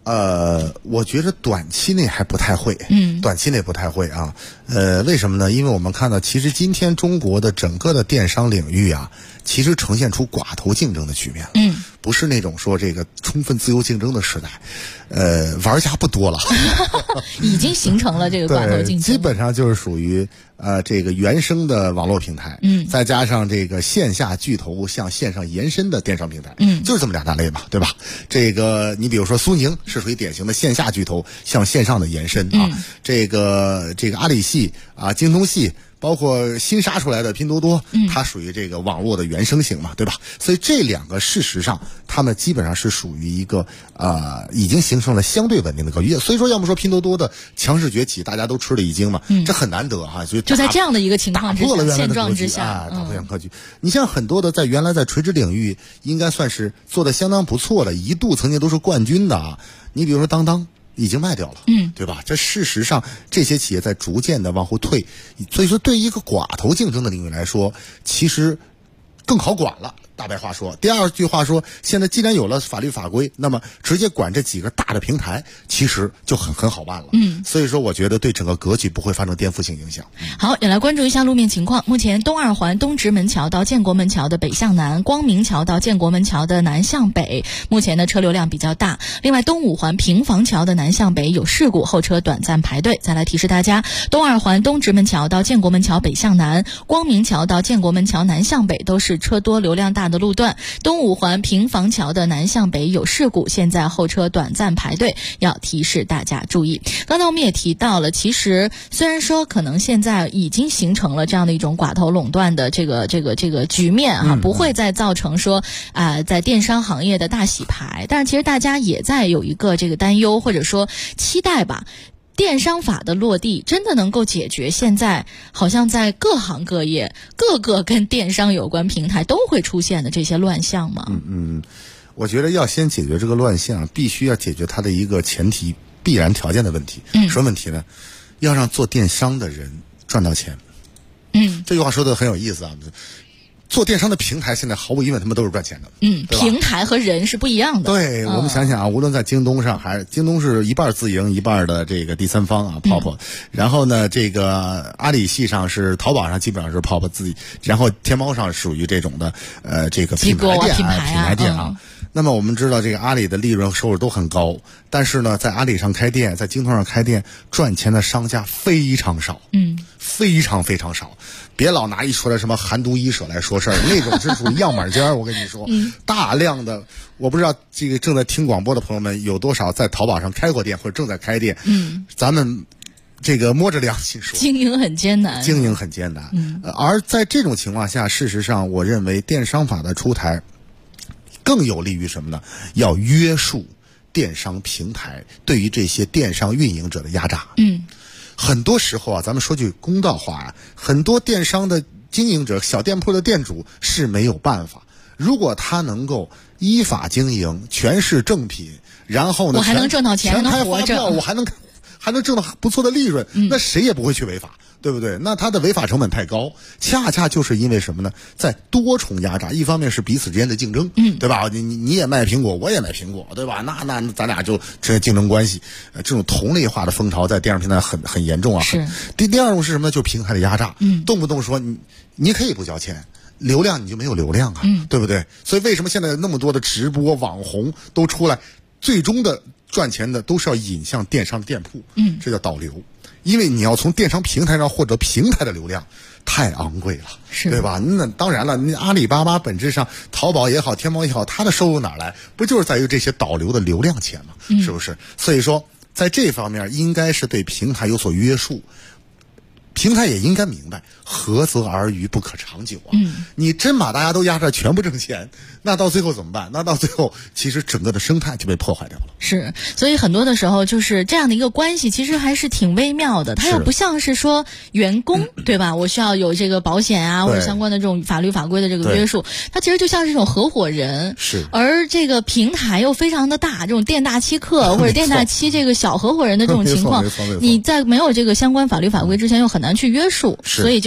我觉得短期内还不太会，短期内不太会啊。为什么呢？因为我们看到，其实今天中国的整个的电商领域啊，其实呈现出寡头竞争的局面了。不是那种说这个充分自由竞争的时代，玩家不多了， 已经形成了这个寡头竞争， 基本上就是属于这个原生的网络平台，再加上这个线下巨头向线上延伸的电商平台，就是这么两大类嘛，对吧？这个你比如说苏宁是属于典型的线下巨头向线上的延伸啊，这个阿里系啊、京东系。包括新杀出来的拼多多，它属于这个网络的原生型嘛，对吧？所以这两个事实上，他们基本上是属于一个已经形成了相对稳定的格局。所以说，要么说拼多多的强势崛起，大家都吃了一惊嘛，这很难得哈。就在这样的一个情况之下，现状之下， 打破原格局。你像很多的原来在垂直领域，应该算是做的相当不错的，一度曾经都是冠军的啊。你比如说当当。已经卖掉了，对吧？这事实上，这些企业在逐渐的往后退，所以说对于一个寡头竞争的领域来说，其实更好管了。大白话说，第二句话说，现在既然有了法律法规，那么直接管这几个大的平台，其实就很好办了。所以说我觉得对整个格局不会发生颠覆性影响。 好，也来关注一下路面情况。目前东二环东直门桥到建国门桥的北向南，光明桥到建国门桥的南向北，目前的车流量比较大。另外，东五环平房桥的南向北有事故，后车短暂排队。再来提示大家，东二环东直门桥到建国门桥北向南，光明桥到建国门桥南向北都是车多流量大的路段。东五环平房桥的南向北有事故，现在后车短暂排队，要提示大家注意。刚才我们也提到了，其实虽然说可能现在已经形成了这样的一种寡头垄断的这个局面啊，不会再造成说在电商行业的大洗牌，但是其实大家也在有一个这个担忧或者说期待吧。电商法的落地真的能够解决现在好像在各行各业各个跟电商有关平台都会出现的这些乱象吗？ 我觉得要先解决这个乱象，必须要解决它的一个前提必然条件的问题。什么问题呢？要让做电商的人赚到钱。这句话说的很有意思啊。做电商的平台现在毫无疑问他们都是赚钱的， 平台和人是不一样的。 对，我们想想啊，无论在京东上，还是京东是一半自营一半的这个第三方啊，泡泡。然后呢，这个阿里系上是淘宝上基本上是泡泡自己，然后天猫上属于这种的这个品牌店啊。那么我们知道这个阿里的利润收入都很高，但是呢，在阿里上开店，在京东上开店，赚钱的商家非常少，非常非常少。别老拿一说的什么寒毒医舍来说事儿，那种是属于样板间。我跟你说，大量的，我不知道这个正在听广播的朋友们有多少在淘宝上开过店或者正在开店。咱们这个摸着良心说， 经营很艰难。 而在这种情况下，事实上，我认为电商法的出台更有利于什么呢？要约束电商平台对于这些电商运营者的压榨。很多时候啊，咱们说句公道话啊，很多电商的经营者、小店铺的店主是没有办法。如果他能够依法经营，全是正品，然后呢， 我还能挣到钱， 全开发票，我还能挣到不错的利润，那谁也不会去违法。对不对？那它的违法成本太高，恰恰就是因为什么呢？在多重压榨，一方面是彼此之间的竞争，对吧？你也卖苹果，我也卖苹果，对吧？那咱俩就这竞争关系，这种同类化的风潮在电商平台很严重啊。 是。 第二种是什么呢？就是平台的压榨，动不动说你可以不交钱，流量你就没有流量啊，对不对？所以为什么现在那么多的直播网红都出来，最终的赚钱的都是要引向电商店铺，这叫导流。因为你要从电商平台上获得平台的流量，太昂贵了，对吧？那当然了，你阿里巴巴本质上，淘宝也好，天猫也好，它的收入哪来？不就是在于这些导流的流量钱吗？是不是？所以说，在这方面应该是对平台有所约束。平台也应该明白，合则而渔不可长久啊！你真把大家都压着全部挣钱，那到最后怎么办？那到最后，其实整个的生态就被破坏掉了。 是，所以很多的时候就是这样的一个关系，其实还是挺微妙的。它又不像是说员工，对吧？我需要有这个保险啊，或者相关的这种法律法规的这个约束。它其实就像是这种合伙人。 是。 而这个平台又非常的大，这种店大欺客或者店大欺这个小合伙人的这种情况，你在没有这个相关法律法规之前又很难去约束，所以就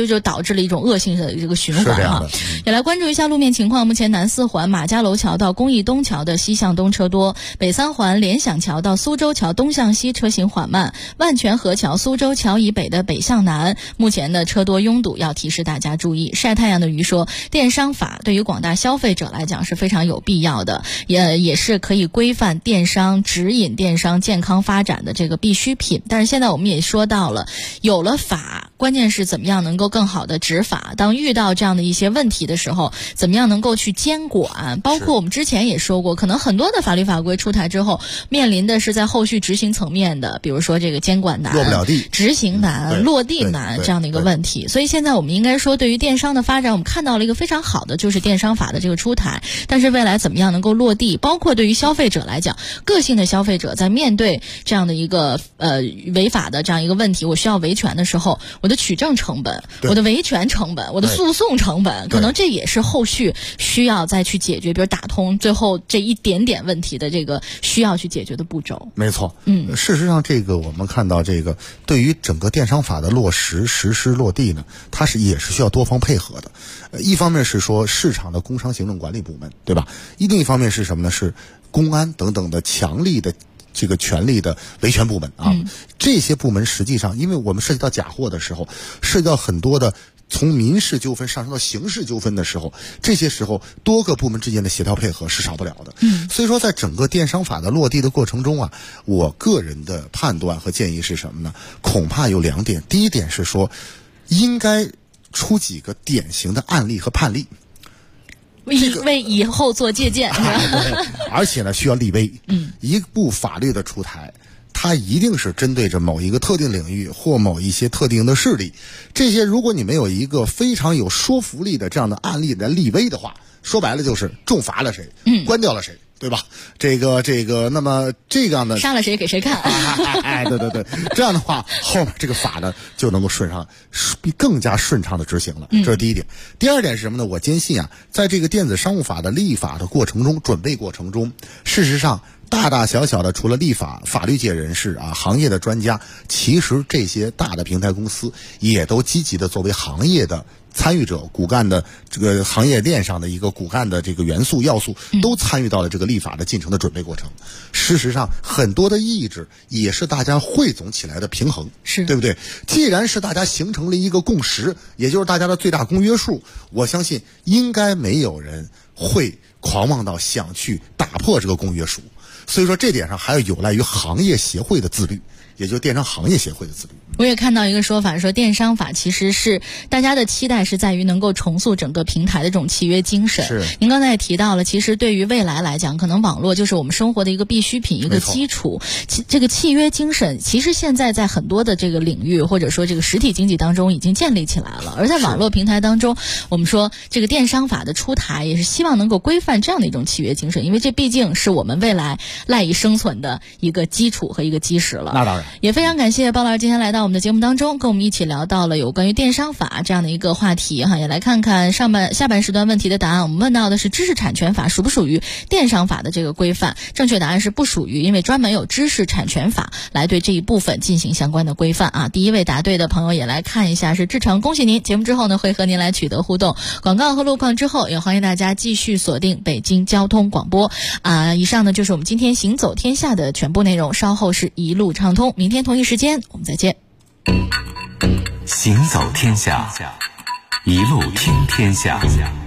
就导致了一种恶性的这个循环啊。也来关注一下路面情况，目前南4环马家楼桥到公益东桥的西向东车多，北3环联想桥到苏州桥东向西车行缓慢，万泉河桥苏州桥以北的北向南目前的车多拥堵，要提示大家注意。晒太阳的鱼说，电商法对于广大消费者来讲是非常有必要的，也是可以规范电商、指引电商健康发展的这个必需品。但是现在我们也说到了，有了法，关键是怎么样能够更好的执法，当遇到这样的一些问题的时候，怎么样能够去监管。包括我们之前也说过，可能很多的法律法规出台之后，面临的是在后续执行层面的，比如说这个监管难、 落不了地、 执行难、落地难这样的一个问题。所以现在我们应该说，对于电商的发展，我们看到了一个非常好的，就是电商法的这个出台。但是未来怎么样能够落地，包括对于消费者来讲，个性的消费者在面对这样的一个违法的这样一个问题，我需要维权的时候，我的取证成本、我的维权成本、我的诉讼成本，可能这也是后续需要再去解决，比如打通最后这一点点问题的这个需要去解决的步骤。 没错，事实上这个我们看到这个对于整个电商法的落实、实施、落地呢，它也是需要多方配合的。一方面是说市场的工商行政管理部门，对吧？另一方面是什么呢？是公安等等的强力的这个权力的维权部门啊。这些部门实际上，因为我们涉及到假货的时候，涉及到很多的从民事纠纷上升到刑事纠纷的时候，这些时候多个部门之间的协调配合是少不了的。所以说在整个电商法的落地的过程中啊，我个人的判断和建议是什么呢？恐怕有2点。第一点是说，应该出几个典型的案例和判例， 为以后做借鉴，是吧？ 而且呢，需要立威。一部法律的出台，它一定是针对着某一个特定领域或某一些特定的势力。这些如果你没有一个非常有说服力的这样的案例来立威的话，说白了就是重罚了谁，关掉了谁。对吧？这个，那么这样的杀了谁给谁看？ 对，这样的话，后面这个法呢就能够更加顺畅的执行了。这是第一点。第二点是什么呢？我坚信啊，在这个电子商务法的立法的过程中、准备过程中，事实上大大小小的，除了立法、法律界人士啊、行业的专家，其实这些大的平台公司也都积极的作为行业的参与者，骨干的这个行业链上的一个骨干的这个元素要素，都参与到了这个立法的进程的准备过程。事实上，很多的意志也是大家汇总起来的平衡，对不对？既然是大家形成了一个共识，也就是大家的最大公约数，我相信应该没有人会狂妄到想去打破这个公约数。所以说这点上还要有赖于行业协会的自律，也就是电商行业协会的自律。 我也看到一个说法，说电商法其实是大家的期待是在于能够重塑整个平台的这种契约精神。 是。 您刚才也提到了，其实对于未来来讲，可能网络就是我们生活的一个必需品，一个基础。这个契约精神，其实现在在很多的这个领域或者说这个实体经济当中已经建立起来了。而在网络平台当中，我们说这个电商法的出台，也是希望能够规范这样的一种契约精神，因为这毕竟是我们未来赖以生存的一个基础和一个基石了。 那当然。 也非常感谢包老师今天来到我们的节目当中，跟我们一起聊到了有关于电商法这样的一个话题哈，也来看看下半时段问题的答案。我们问到的是知识产权法属不属于电商法的这个规范，正确答案是不属于，因为专门有知识产权法来对这一部分进行相关的规范啊。第一位答对的朋友也来看一下是志成，恭喜您！节目之后呢会和您来取得互动，广告和路况之后也欢迎大家继续锁定北京交通广播啊。以上呢就是我们今天行走天下的全部内容，稍后是一路畅通，明天同一时间我们再见。 行走天下，一路听天下。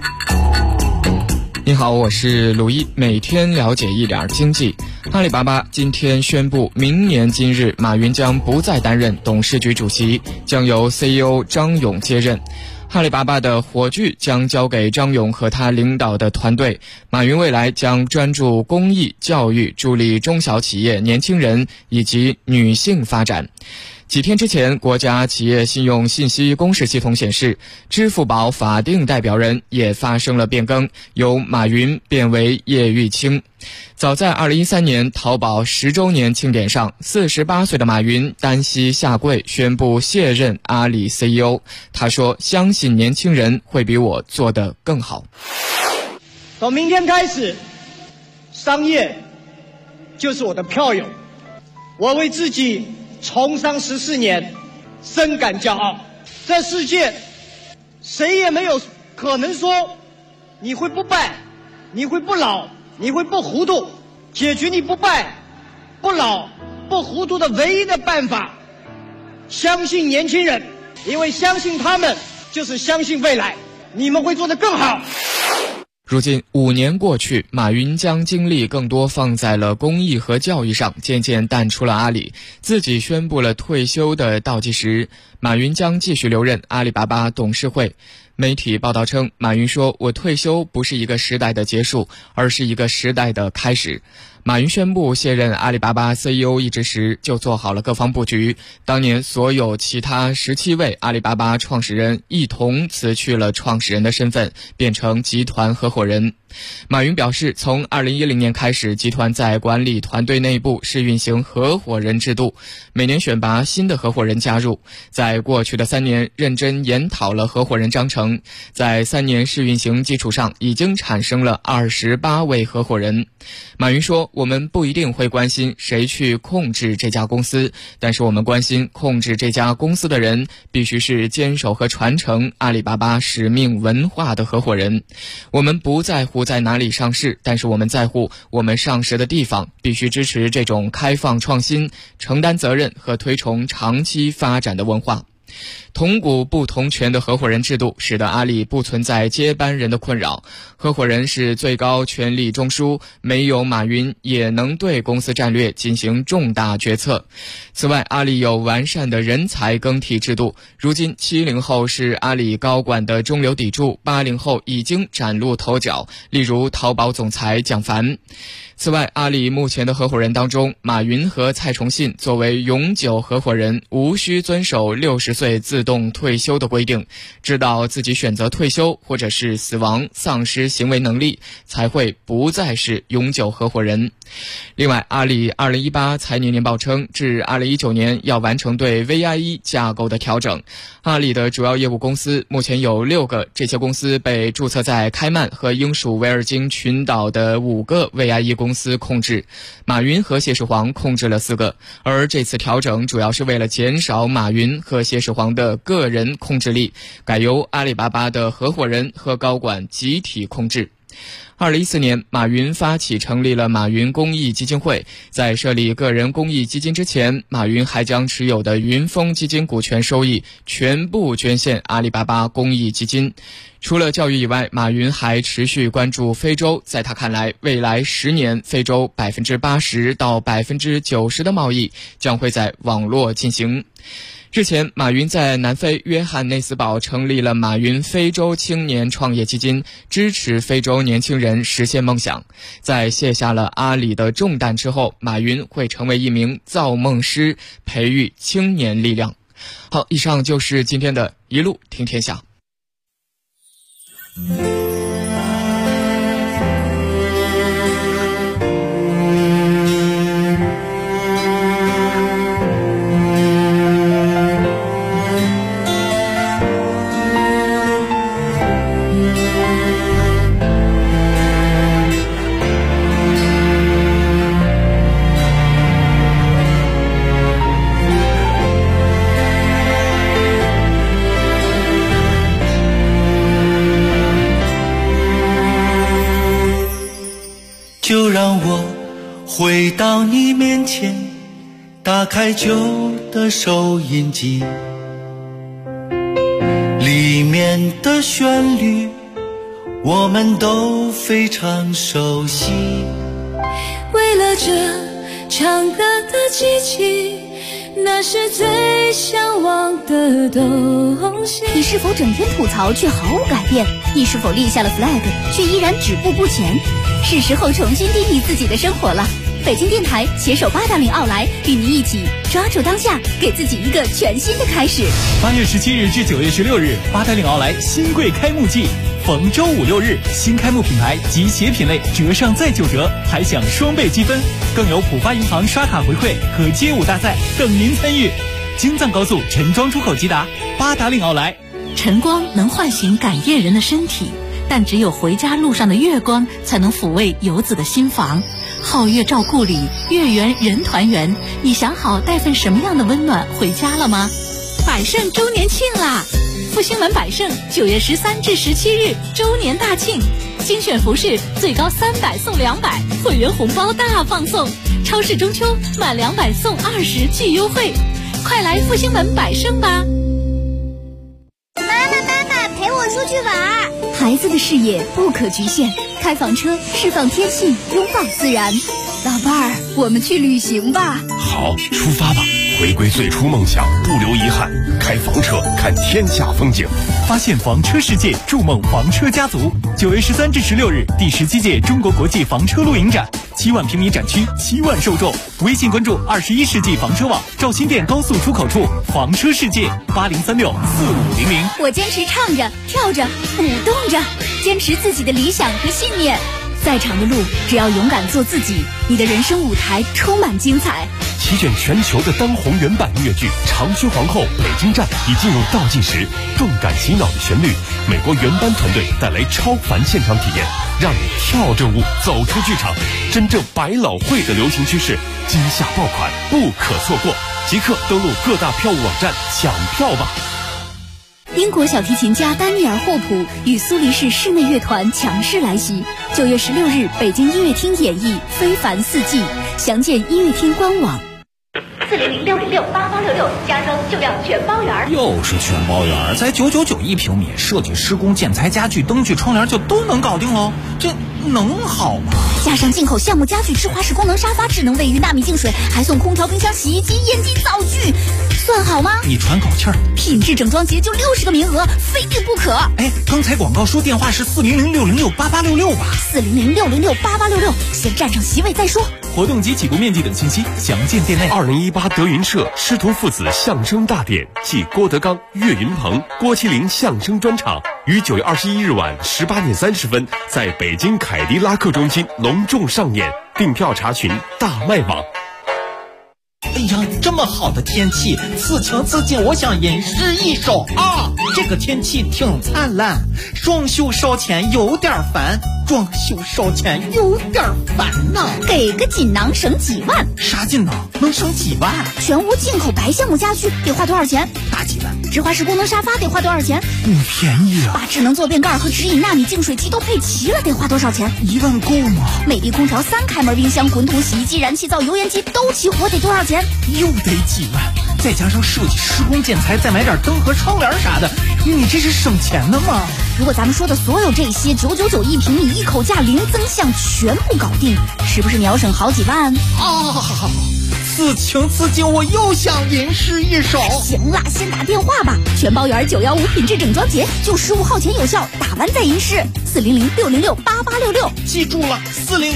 你好，我是鲁一，每天了解一点经济。阿里巴巴今天宣布，明年今日马云将不再担任董事局主席，将由 CEO 张勇接任。阿里巴巴的火炬将交给张勇和他领导的团队，马云未来将专注公益、教育，助力中小企业、年轻人以及女性发展。几天之前，国家企业信用信息公示系统显示，支付宝法定代表人也发生了变更，由马云变为叶玉卿。早在2013年淘宝10周年庆典上，48岁的马云单膝下跪宣布卸任阿里 CEO。他说：“相信年轻人会比我做得更好。” 从明天开始，商业就是我的票友，我为自己从商14年深感骄傲。这世界谁也没有可能说你会不败，你会不老，你会不糊涂。解决你不败、不老、不糊涂的唯一的办法，相信年轻人，因为相信他们就是相信未来，你们会做得更好。 如今5年过去，马云将精力更多放在了公益和教育上，渐渐淡出了阿里，自己宣布了退休的倒计时。马云将继续留任阿里巴巴董事会。媒体报道称，马云说：“我退休不是一个时代的结束，而是一个时代的开始。”马云宣布卸任阿里巴巴 CEO 一职时，就做好了各方布局。当年所有其他17位阿里巴巴创始人一同辞去了创始人的身份，变成集团合伙人。马云表示，从2010年开始，集团在管理团队内部是运行合伙人制度，每年选拔新的合伙人加入。在过去的3年，认真研讨了合伙人章程，在3年试运行基础上，已经产生了28位合伙人。马云说，我们不一定会关心谁去控制这家公司，但是我们关心控制这家公司的人必须是坚守和传承阿里巴巴使命文化的合伙人。我们不在乎在哪里上市，但是我们在乎我们上市的地方，必须支持这种开放创新、承担责任和推崇长期发展的文化。同股不同权的合伙人制度使得阿里不存在接班人的困扰，合伙人是最高权力中枢，没有马云也能对公司战略进行重大决策。此外，阿里有完善的人才更替制度，如今70后是阿里高管的中流砥柱，80后已经崭露头角，例如淘宝总裁蒋凡。此外，阿里目前的合伙人当中，马云和蔡崇信作为永久合伙人，无需遵守60岁自动退休的规定，知道自己选择退休或者是死亡、丧失行为能力，才会不再是永久合伙人。另外，阿里2018财年年报称，至2019年要完成对 VIE 架构的调整。阿里的主要业务公司目前有6个，这些公司被注册在开曼和英属维尔京群岛的5个 VIE 公司控制，马云和谢世煌控制了4个，而这次调整主要是为了减少马云和谢世煌的个人控制力，改由阿里巴巴的合伙人和高管集体控制。2014年，马云发起成立了马云公益基金会。在设立个人公益基金之前，马云还将持有的云峰基金股权收益全部捐献阿里巴巴公益基金。除了教育以外，马云还持续关注非洲。在他看来，未来10年，非洲80%到90%的贸易将会在网络进行。日前，马云在南非约翰内斯堡成立了马云非洲青年创业基金，支持非洲年轻人实现梦想。在卸下了阿里的重担之后，马云会成为一名造梦师，培育青年力量。好，以上就是今天的一路听天下。 就让我回到你面前，打开旧的收音机，里面的旋律我们都非常熟悉。 为了这唱歌的机器，那是最向往的东西。 你是否整天吐槽却毫无改变？你是否立下了 flag 却依然止步不前？是时候重新定义自己的生活了。北京电台携手880奥莱，与您一起抓住当下，给自己一个全新的开始。 8月17日至9月16日，880奥莱新贵开幕季，逢周5、6日，新开幕品牌及鞋品类折上再9折，还享双倍积分，更有浦发银行刷卡回馈和街舞大赛等您参与。京藏高速陈庄出口吉达，880奥莱。 晨光能唤醒赶夜人的身体，但只有回家路上的月光才能抚慰游子的心房。皓月照故里，月圆人团圆。你想好带份什么样的温暖回家了吗？ 百盛周年庆啦！复兴门百盛9月13至17日周年大庆，精选服饰最高300送200，会员红包大放送，超市中秋满200送20巨优惠，快来复兴门百盛吧！ 妈妈，陪我出去玩。 孩子的视野不可局限，开房车释放天性，拥抱自然。老伴儿，我们去旅行吧。 好，出发吧！回归最初梦想，不留遗憾。开房车，看天下风景， 发现房车世界，筑梦房车家族。9月13至16日，第17届中国国际房车露营展，7万平米展区，7万受众。微信关注21世纪房车网，赵新店高速出口处房车世界80364500。 我坚持唱着、跳着、舞动着，坚持自己的理想和信念。再长的路，只要勇敢做自己，你的人生舞台充满精彩。 席卷全球的当红原版音乐剧《长须皇后》北京站已进入倒计时，动感洗脑的旋律，美国原班团队带来超凡现场体验，让你跳着舞走出剧场。真正百老汇的流行趋势，今夏爆款不可错过，即刻登录各大票务网站抢票吧。 英国小提琴家丹尼尔·霍普与苏黎世室内乐团强势来袭，9月16日北京音乐厅演绎《非凡四季》，详见音乐厅官网。 400-606-8866，加装就要全包圆。 又是全包圆，才999一平米，设计、施工、建材、家具、灯具、窗帘就都能搞定喽，这能好吗？ 加上进口橡木家具、智华式功能沙发、智能卫浴、纳米净水，还送空调、冰箱、洗衣机、烟机、灶具，算好吗？ 你喘口气儿。 品质整装节就60个名额，非订不可。 哎，刚才广告说电话是400-606-8866吧 ？400-606-8866，先占上席位再说。 活动及起步面积等信息详见店内。 2018德云社师徒父子相声大典暨郭德纲、岳云鹏、郭麒麟相声专场于9月21日晚18点30分在北京凯迪拉克中心隆重上演，订票查询大麦网。 哎呀，这么好的天气，此情此景，我想吟诗一首啊！这个天气挺灿烂，装修烧钱有点烦，装修烧钱有点烦呐。 给个锦囊省几万？ 啥锦囊能省几万？ 全屋进口白橡木家具得花多少钱？ 大几万。 智华式功能沙发得花多少钱？ 便宜啊！ 把智能坐便盖和直饮纳米净水机都配齐了，得花多少钱 ？1万够吗？ 美的空调、3开门冰箱、滚筒洗衣机、燃气灶、油烟机都齐活，得多少钱？ 又得几万，再加上设计、施工、建材，再买点灯和窗帘啥的，你这是省钱的吗？ 如果咱们说的所有这些999一平米，一口价零增项，全部搞定，是不是你要省好几万？ 此情此景，我又想吟诗一首。 行啦，先打电话吧，全包圆915品质整装节，就15号前有效，打完再吟诗。400-606-8866， 记住了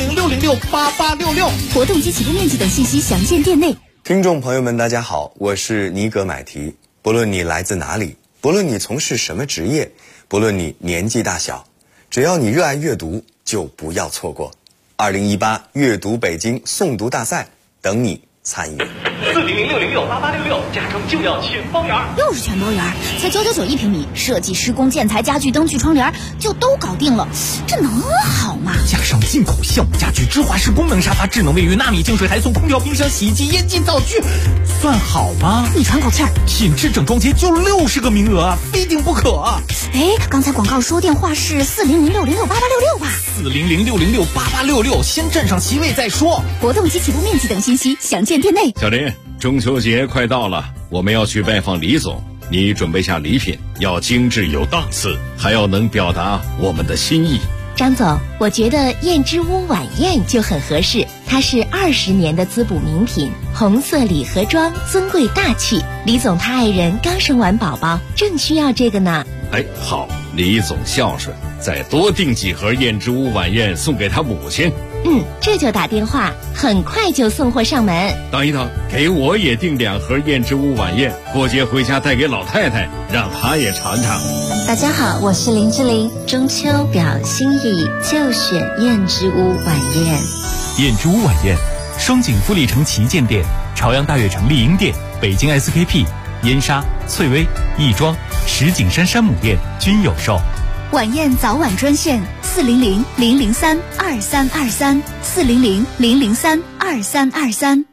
，400-606-8866。 活动及起步面积等信息详见店内。 听众朋友们，大家好，我是尼格买提。不论你来自哪里，不论你从事什么职业，不论你年纪大小，只要你热爱阅读，就不要错过2018阅读北京诵读大赛，等你参与。 400-606-8866，加装就要全包圆。 又是全包圆，才999一平米，设计、施工、建材、家具、灯具、窗帘就都搞定了，这能好吗？ 加上进口橡木家具、智华式功能沙发、智能卫浴、纳米净水，还送空调、冰箱、洗衣机、烟机、灶具，算好吗？ 你喘口气儿。 品质整装节就60个名额，非订不可。 哎，刚才广告说电话是400-606-8866吧 ？400-606-8866，先占上席位再说。 活动及起步面积等信息详见店内。 小林，中秋节快到了，我们要去拜访李总，你准备下礼品，要精致有档次，还要能表达我们的心意。 张总，我觉得燕之屋晚宴就很合适，它是20年的滋补名品，红色礼盒装，尊贵大气。李总他爱人刚生完宝宝，正需要这个呢。 哎，好，李总孝顺，再多订几盒燕之屋晚宴送给他母亲。 这就打电话，很快就送货上门。 等一等，给我也订2盒燕之屋晚宴，过节回家带给老太太，让她也尝尝。 大家好，我是林志玲，中秋表心意就选燕之屋晚宴。 燕之屋晚宴，双井富力城旗舰店、朝阳大悦城丽婴店、北京 SKP、燕莎、翠微、亦庄、石景山山姆店均有售。 晚宴早晚专线400-003-2323，400-003-2323。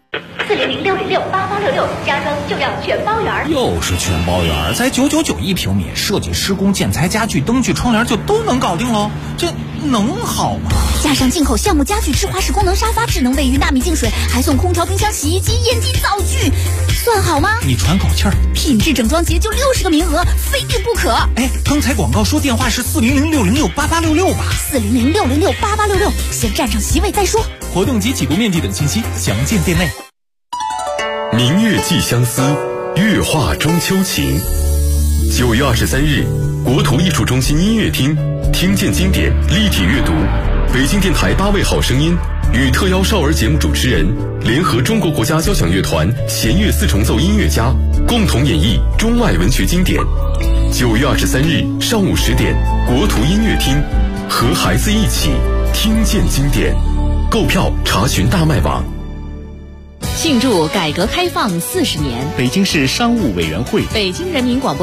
400-606-8866，家装就要全包圆。 又是全包圆，才999一平米，设计、施工、建材、家具、灯具、窗帘就都能搞定喽，这能好吗？ 加上进口橡木家具、智华式功能沙发、智能卫浴、纳米净水，还送空调、冰箱、洗衣机、烟机、灶具，算好吗？ 你喘口气儿。 品质整装节就60个名额，非订不可。 哎，刚才广告说电话是400-606-8866吧 400-606-8866，先占上席位再说。 活动及起步面积等信息详见店内。 明月寄相思，月画中秋情。9月23日，国图艺术中心音乐厅，听见经典立体阅读，北京电台8位好声音与特邀少儿节目主持人联合中国国家交响乐团弦乐四重奏音乐家共同演绎中外文学经典。9月23日上午10点，国图音乐厅，和孩子一起听见经典。购票查询大麦网。 庆祝改革开放40年， 北京市商务委员会、 北京人民广播